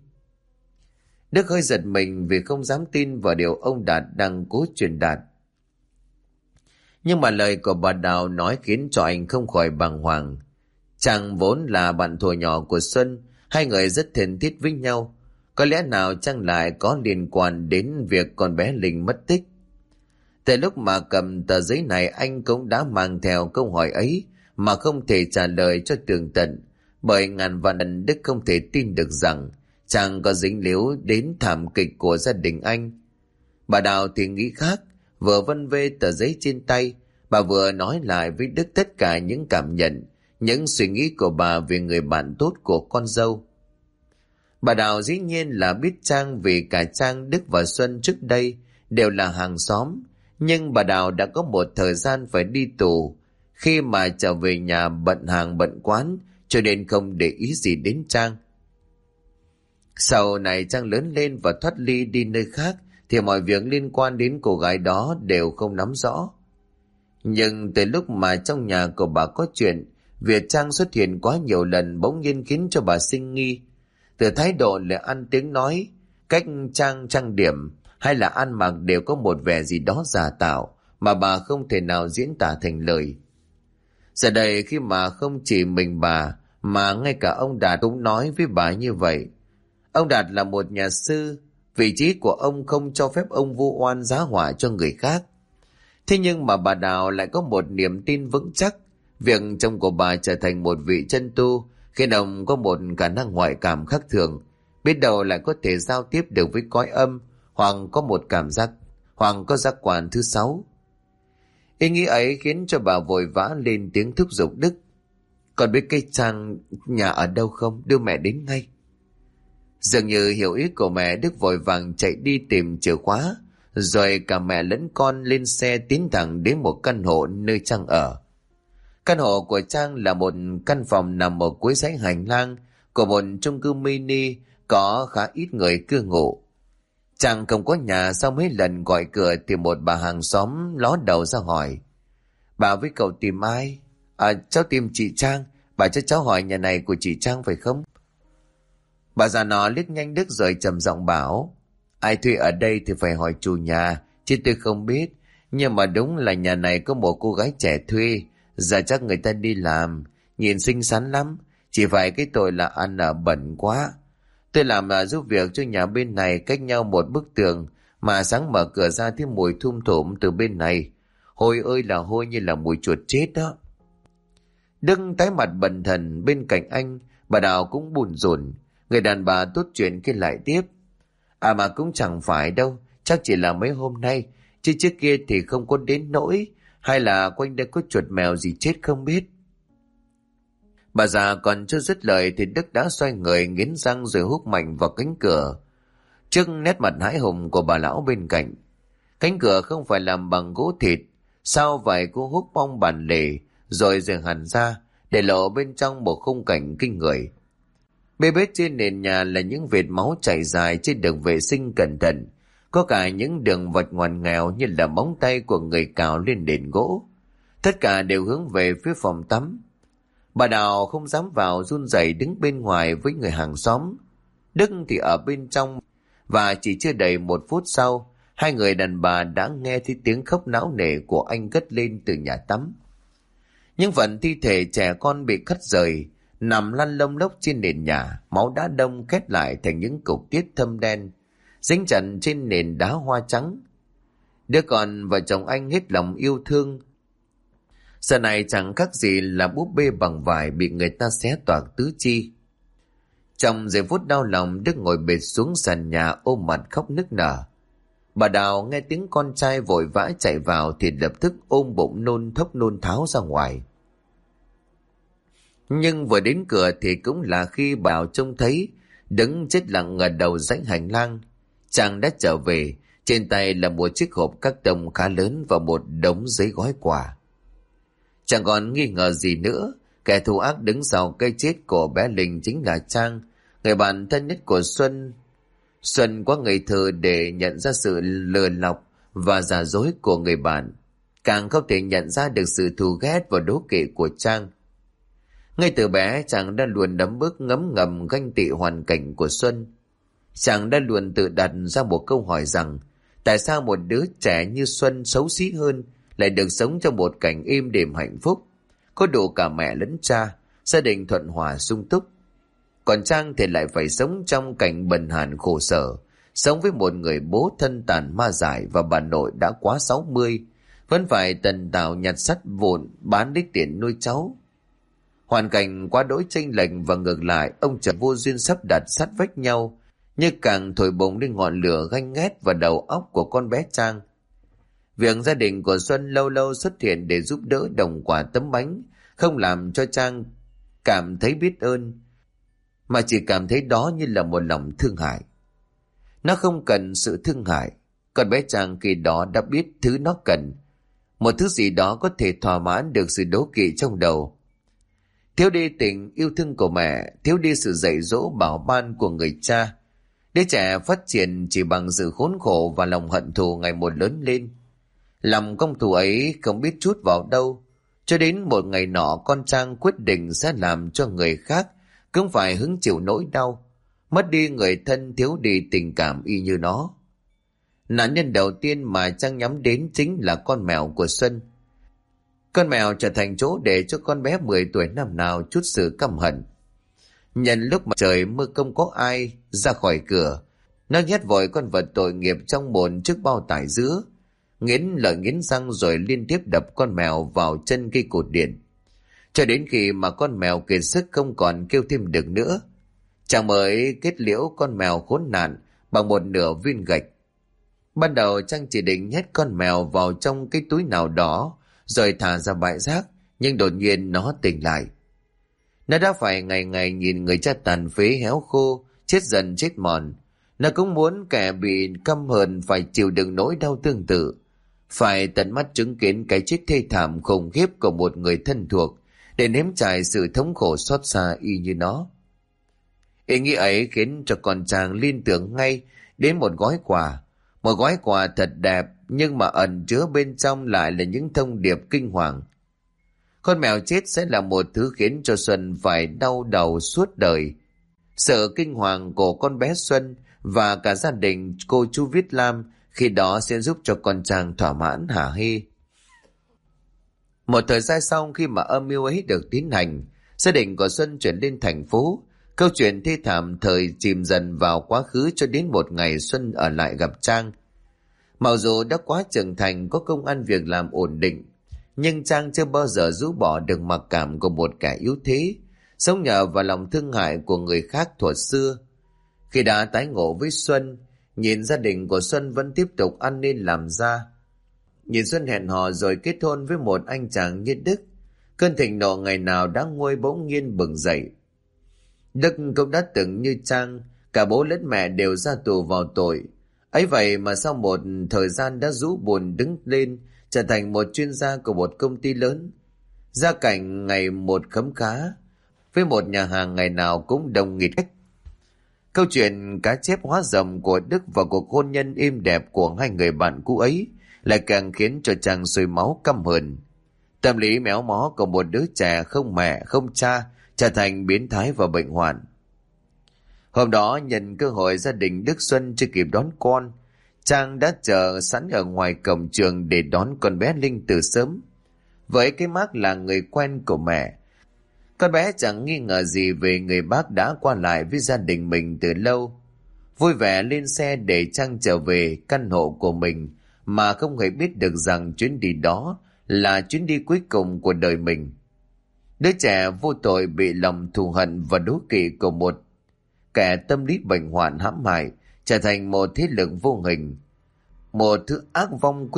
Đức hơi giật mình vì không dám tin vào điều ông Đạt đang cố truyền đạt. Nhưng mà lời của bà Đào nói khiến cho anh không khỏi bàng hoàng. Trang vốn là bạn thuở nhỏ của Xuân, hai người rất thân thiết với nhau. Có lẽ nào Trang lại có liên quan đến việc con bé Linh mất tích? Từ lúc mà cầm tờ giấy này, anh cũng đã mang theo câu hỏi ấy mà không thể trả lời cho tường tận, bởi ngàn vạn lần Đức không thể tin được rằng Trang có dính líu đến thảm kịch của gia đình anh. Bà Đào thì nghĩ khác, vừa vân vê tờ giấy trên tay, bà vừa nói lại với Đức tất cả những cảm nhận, những suy nghĩ của bà về người bạn tốt của con dâu. Bà Đào dĩ nhiên là biết Trang vì cả Trang, Đức và Xuân trước đây đều là hàng xóm, nhưng bà Đào đã có một thời gian phải đi tù, khi mà trở về nhà bận hàng bận quán, cho nên không để ý gì đến Trang. Sau này Trang lớn lên và thoát ly đi nơi khác thì mọi việc liên quan đến cô gái đó đều không nắm rõ. Nhưng từ lúc mà trong nhà của bà có chuyện, việc Trang xuất hiện quá nhiều lần bỗng nhiên khiến cho bà sinh nghi. Từ thái độ lời ăn tiếng nói, cách Trang trang điểm hay là ăn mặc đều có một vẻ gì đó giả tạo, mà bà không thể nào diễn tả thành lời. Giờ đây khi mà không chỉ mình bà mà ngay cả ông Đạt cũng nói với bà như vậy. Ông Đạt là một nhà sư, vị trí của ông không cho phép ông vu oan giá họa cho người khác. Thế nhưng mà bà Đào lại có một niềm tin vững chắc việc chồng của bà trở thành một vị chân tu khiến ông có một khả năng ngoại cảm khác thường, biết đâu lại có thể giao tiếp được với cõi âm, hoặc có một cảm giác, hoặc có giác quan thứ sáu. Ý nghĩ ấy khiến cho bà vội vã lên tiếng thúc giục Đức. Con biết cái Trang nhà ở đâu không? Đưa mẹ đến ngay. Dường như hiểu ý của mẹ, Đức vội vàng chạy đi tìm chìa khóa, rồi cả mẹ lẫn con lên xe tiến thẳng đến một căn hộ nơi Trang ở. Căn hộ của Trang là một căn phòng nằm ở cuối dãy hành lang của một chung cư mini có khá ít người cư ngụ. Trang không có nhà, sau mấy lần gọi cửa thì một bà hàng xóm ló đầu ra hỏi: Bà với cậu tìm ai? Cháu tìm chị Trang. Bà cho cháu hỏi nhà này của chị Trang phải không? Bà già nọ liếc nhanh Đức rồi trầm giọng bảo: Ai thuê ở đây thì phải hỏi chủ nhà, chứ tôi không biết. Nhưng mà đúng là nhà này có một cô gái trẻ thuê, giờ chắc người ta đi làm, nhìn xinh xắn lắm, chỉ phải cái tội là ăn ở bẩn quá. Tôi làm giúp việc cho nhà bên này cách nhau một bức tường, mà sáng mở cửa ra thấy mùi thum thủm từ bên này. Hôi ơi là hôi, như là mùi chuột chết đó. Đức tái mặt bần thần. Bên cạnh anh, bà Đào cũng bùn rùn. Người đàn bà tốt chuyện kia lại tiếp: Mà cũng chẳng phải đâu, chắc chỉ là mấy hôm nay, chứ trước kia thì không có đến nỗi. Hay là quanh đây có chuột mèo gì chết không biết. Bà già còn chưa dứt lời thì Đức đã xoay người nghiến răng rồi húc mạnh vào cánh cửa. Trước nét mặt hãi hùng của bà lão bên cạnh, cánh cửa không phải làm bằng gỗ thịt, sao vậy cô húc bong bản lề rồi dừng hẳn ra, để lộ bên trong một khung cảnh kinh người. Bê bết trên nền nhà là những vệt máu chảy dài trên đường vệ sinh cẩn thận, có cả những đường vạch ngoằn nghèo như là móng tay của người cào lên nền gỗ. Tất cả đều hướng về phía phòng tắm. Bà Đào không dám vào, run rẩy đứng bên ngoài với người hàng xóm. Đức thì ở bên trong, và chỉ chưa đầy 1 phút sau, hai người đàn bà đã nghe thấy tiếng khóc náo nề của anh cất lên từ nhà tắm. Những phần thi thể trẻ con bị cắt rời, nằm lăn lông lốc trên nền nhà, máu đã đông kết lại thành những cục tiết thâm đen, dính chặt trên nền đá hoa trắng. Đứa con và chồng anh hết lòng yêu thương. Giờ này chẳng khác gì là búp bê bằng vải bị người ta xé toạc tứ chi. Trong giây phút đau lòng, Đức ngồi bệt xuống sàn nhà ôm mặt khóc nức nở. Bà Đào nghe tiếng con trai vội vã chạy vào thì lập tức ôm bụng nôn thốc nôn tháo ra ngoài. Nhưng vừa đến cửa thì cũng là khi bà Đào trông thấy đứng chết lặng ở đầu dãy hành lang. Chàng đã trở về, trên tay là một chiếc hộp các tông khá lớn và một đống giấy gói quà. Chẳng còn nghi ngờ gì nữa, kẻ thù ác đứng sau cái chết của bé Linh chính là Trang, người bạn thân nhất của Xuân. Xuân quá ngây thơ để nhận ra sự lừa lọc và giả dối của người bạn, càng không thể nhận ra được sự thù ghét và đố kỵ của Trang. Ngay từ bé, chàng đã luôn đấm bước ngấm ngầm ganh tị hoàn cảnh của Xuân. Chàng đã luôn tự đặt ra một câu hỏi rằng tại sao một đứa trẻ như Xuân xấu xí hơn lại được sống trong một cảnh êm đềm hạnh phúc, có đủ cả mẹ lẫn cha, gia đình thuận hòa sung túc. Còn Trang thì lại phải sống trong cảnh bần hàn khổ sở, sống với một người bố thân tàn ma dại và bà nội đã quá 60, vẫn phải tần tảo nhặt sắt vụn bán lấy tiền nuôi cháu. Hoàn cảnh quá đỗi chênh lệch, và ngược lại ông trời vô duyên sắp đặt sát vách nhau, như càng thổi bùng lên ngọn lửa ganh ghét vào đầu óc của con bé Trang. Việc gia đình của Xuân lâu lâu xuất hiện để giúp đỡ đồng quả tấm bánh không làm cho Trang cảm thấy biết ơn, mà chỉ cảm thấy đó như là một lòng thương hại. Nó không cần sự thương hại, con bé Trang khi đó đã biết thứ nó cần, một thứ gì đó có thể thỏa mãn được sự đố kỵ trong đầu. Thiếu đi tình yêu thương của mẹ, thiếu đi sự dạy dỗ bảo ban của người cha. Đứa trẻ phát triển chỉ bằng sự khốn khổ và lòng hận thù ngày một lớn lên. Lòng công thù ấy không biết trút vào đâu, cho đến một ngày nọ con Trang quyết định sẽ làm cho người khác cũng phải hứng chịu nỗi đau, mất đi người thân, thiếu đi tình cảm y như nó. Nạn nhân đầu tiên mà Trang nhắm đến chính là con mèo của Xuân. Con mèo trở thành chỗ để cho con bé 10 tuổi năm nào chút sự căm hận. Nhân lúc mà trời mưa không có ai ra khỏi cửa, nó nhét vội con vật tội nghiệp trong một chiếc bao tải dứa, nghiến lợi nghiến răng rồi liên tiếp đập con mèo vào chân cây cột điện, cho đến khi mà con mèo kiệt sức không còn kêu thêm được nữa. Chàng mới kết liễu con mèo khốn nạn bằng một nửa viên gạch. Ban đầu Trang chỉ định nhét con mèo vào trong cái túi nào đó rồi thả ra bãi rác, nhưng đột nhiên nó tỉnh lại. Nó đã phải ngày ngày nhìn người cha tàn phế héo khô, chết dần chết mòn. Nó cũng muốn kẻ bị căm hờn phải chịu đựng nỗi đau tương tự, phải tận mắt chứng kiến cái chết thê thảm khủng khiếp của một người thân thuộc, để nếm trải sự thống khổ xót xa y như nó. Ý nghĩ ấy khiến cho con Trang liên tưởng ngay đến một gói quà thật đẹp, nhưng mà ẩn chứa bên trong lại là những thông điệp kinh hoàng. Con mèo chết sẽ là một thứ khiến cho Xuân phải đau đầu suốt đời. Sự kinh hoàng của con bé Xuân và cả gia đình cô chú Viết Lam khi đó sẽ giúp cho con Trang thỏa mãn hả hê. Một thời gian sau, khi mà âm mưu ấy được tiến hành, gia đình của Xuân chuyển lên thành phố. Câu chuyện thê thảm thời chìm dần vào quá khứ cho đến một ngày Xuân ở lại gặp Trang. Mặc dù đã quá trưởng thành, có công ăn việc làm ổn định, nhưng Trang chưa bao giờ rũ bỏ được mặc cảm của một kẻ yếu thế, sống nhờ vào lòng thương hại của người khác thuở xưa. Khi đã tái ngộ với Xuân, nhìn gia đình của Xuân vẫn tiếp tục ăn nên làm ra. Nhìn Xuân hẹn hò rồi kết hôn với một anh chàng như Đức, cơn thịnh nộ ngày nào đã nguôi bỗng nhiên bừng dậy. Đức cũng đã từng như Trang, cả bố lẫn mẹ đều ra tù vào tội. Ấy vậy mà sau một thời gian đã rũ buồn đứng lên, trở thành một chuyên gia của một công ty lớn. Gia cảnh ngày một khấm khá, với một nhà hàng ngày nào cũng đông nghịt khách. Câu chuyện cá chép hóa rồng của Đức và cuộc hôn nhân êm đẹp của hai người bạn cũ ấy lại càng khiến cho Trang sôi máu căm hờn. Tâm lý méo mó của một đứa trẻ không mẹ không cha trở thành biến thái và bệnh hoạn. Hôm đó nhân cơ hội gia đình Đức Xuân chưa kịp đón con, Trang đã chờ sẵn ở ngoài cổng trường để đón con bé Linh từ sớm. Với cái mác là người quen của mẹ, con bé chẳng nghi ngờ gì về người bác đã qua lại với gia đình mình từ lâu. Vui vẻ lên xe để Trang trở về căn hộ của mình, mà không hề biết được rằng chuyến đi đó là chuyến đi cuối cùng của đời mình. Đứa trẻ vô tội bị lòng thù hận và đố kỵ của một kẻ tâm lý bệnh hoạn hãm hại trở thành một thế lực vô hình, một thứ ác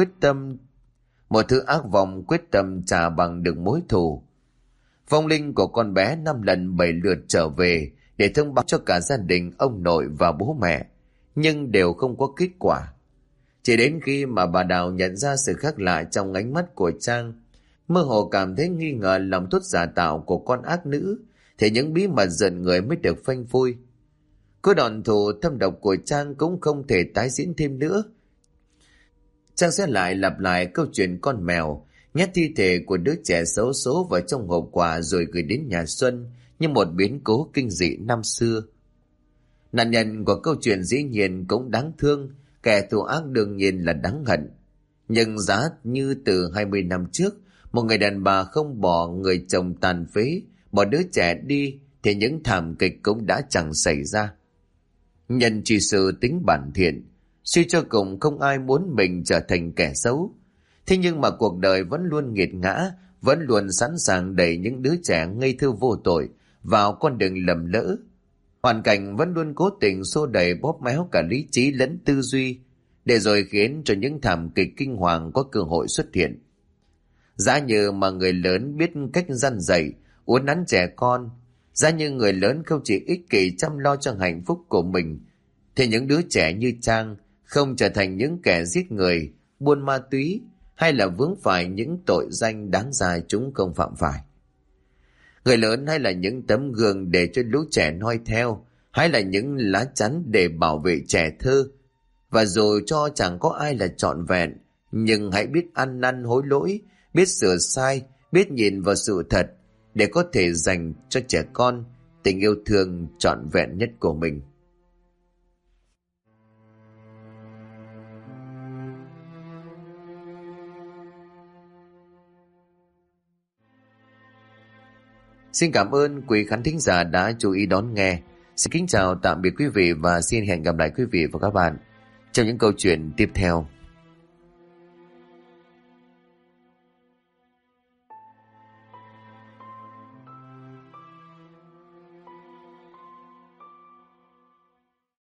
vong quyết tâm trả bằng được mối thù. Vong linh của con bé 5 lần 7 lượt trở về để thông báo cho cả gia đình ông nội và bố mẹ, nhưng đều không có kết quả. Chỉ đến khi mà bà Đào nhận ra sự khác lạ trong ánh mắt của Trang, mơ hồ cảm thấy nghi ngờ lòng tốt giả tạo của con ác nữ, thì những bí mật giận người mới được phanh phui. Cứ đòn thù thâm độc của Trang cũng không thể tái diễn thêm nữa. Trang sẽ lại lặp lại câu chuyện con mèo nhét thi thể của đứa trẻ xấu số vào trong hộp quà rồi gửi đến nhà Xuân như một biến cố kinh dị năm xưa. Nạn nhân của câu chuyện dĩ nhiên cũng đáng thương, kẻ thù ác đương nhiên là đáng hận. Nhưng giá như từ 20 năm trước, một người đàn bà không bỏ người chồng tàn phế, bỏ đứa trẻ đi, thì những thảm kịch cũng đã chẳng xảy ra. Nhân chỉ sự tính bản thiện, suy cho cùng không ai muốn mình trở thành kẻ xấu. Thế nhưng mà cuộc đời vẫn luôn nghiệt ngã, vẫn luôn sẵn sàng đẩy những đứa trẻ ngây thơ vô tội vào con đường lầm lỡ. Hoàn cảnh vẫn luôn cố tình xô đẩy bóp méo cả lý trí lẫn tư duy, để rồi khiến cho những thảm kịch kinh hoàng có cơ hội xuất hiện. Giá như mà người lớn biết cách răn dạy, uốn nắn trẻ con, giá như người lớn không chỉ ích kỷ chăm lo cho hạnh phúc của mình, thì những đứa trẻ như Trang không trở thành những kẻ giết người, buôn ma túy, hay là vướng phải những tội danh đáng ra chúng không phạm phải. Người lớn hay là những tấm gương để cho lũ trẻ noi theo, hay là những lá chắn để bảo vệ trẻ thơ. Và dù cho chẳng có ai là trọn vẹn, nhưng hãy biết ăn năn hối lỗi, biết sửa sai, biết nhìn vào sự thật, để có thể dành cho trẻ con tình yêu thương trọn vẹn nhất của mình. Xin cảm ơn quý khán thính giả đã chú ý đón nghe. Xin kính chào tạm biệt quý vị và xin hẹn gặp lại quý vị và các bạn trong những câu chuyện tiếp theo.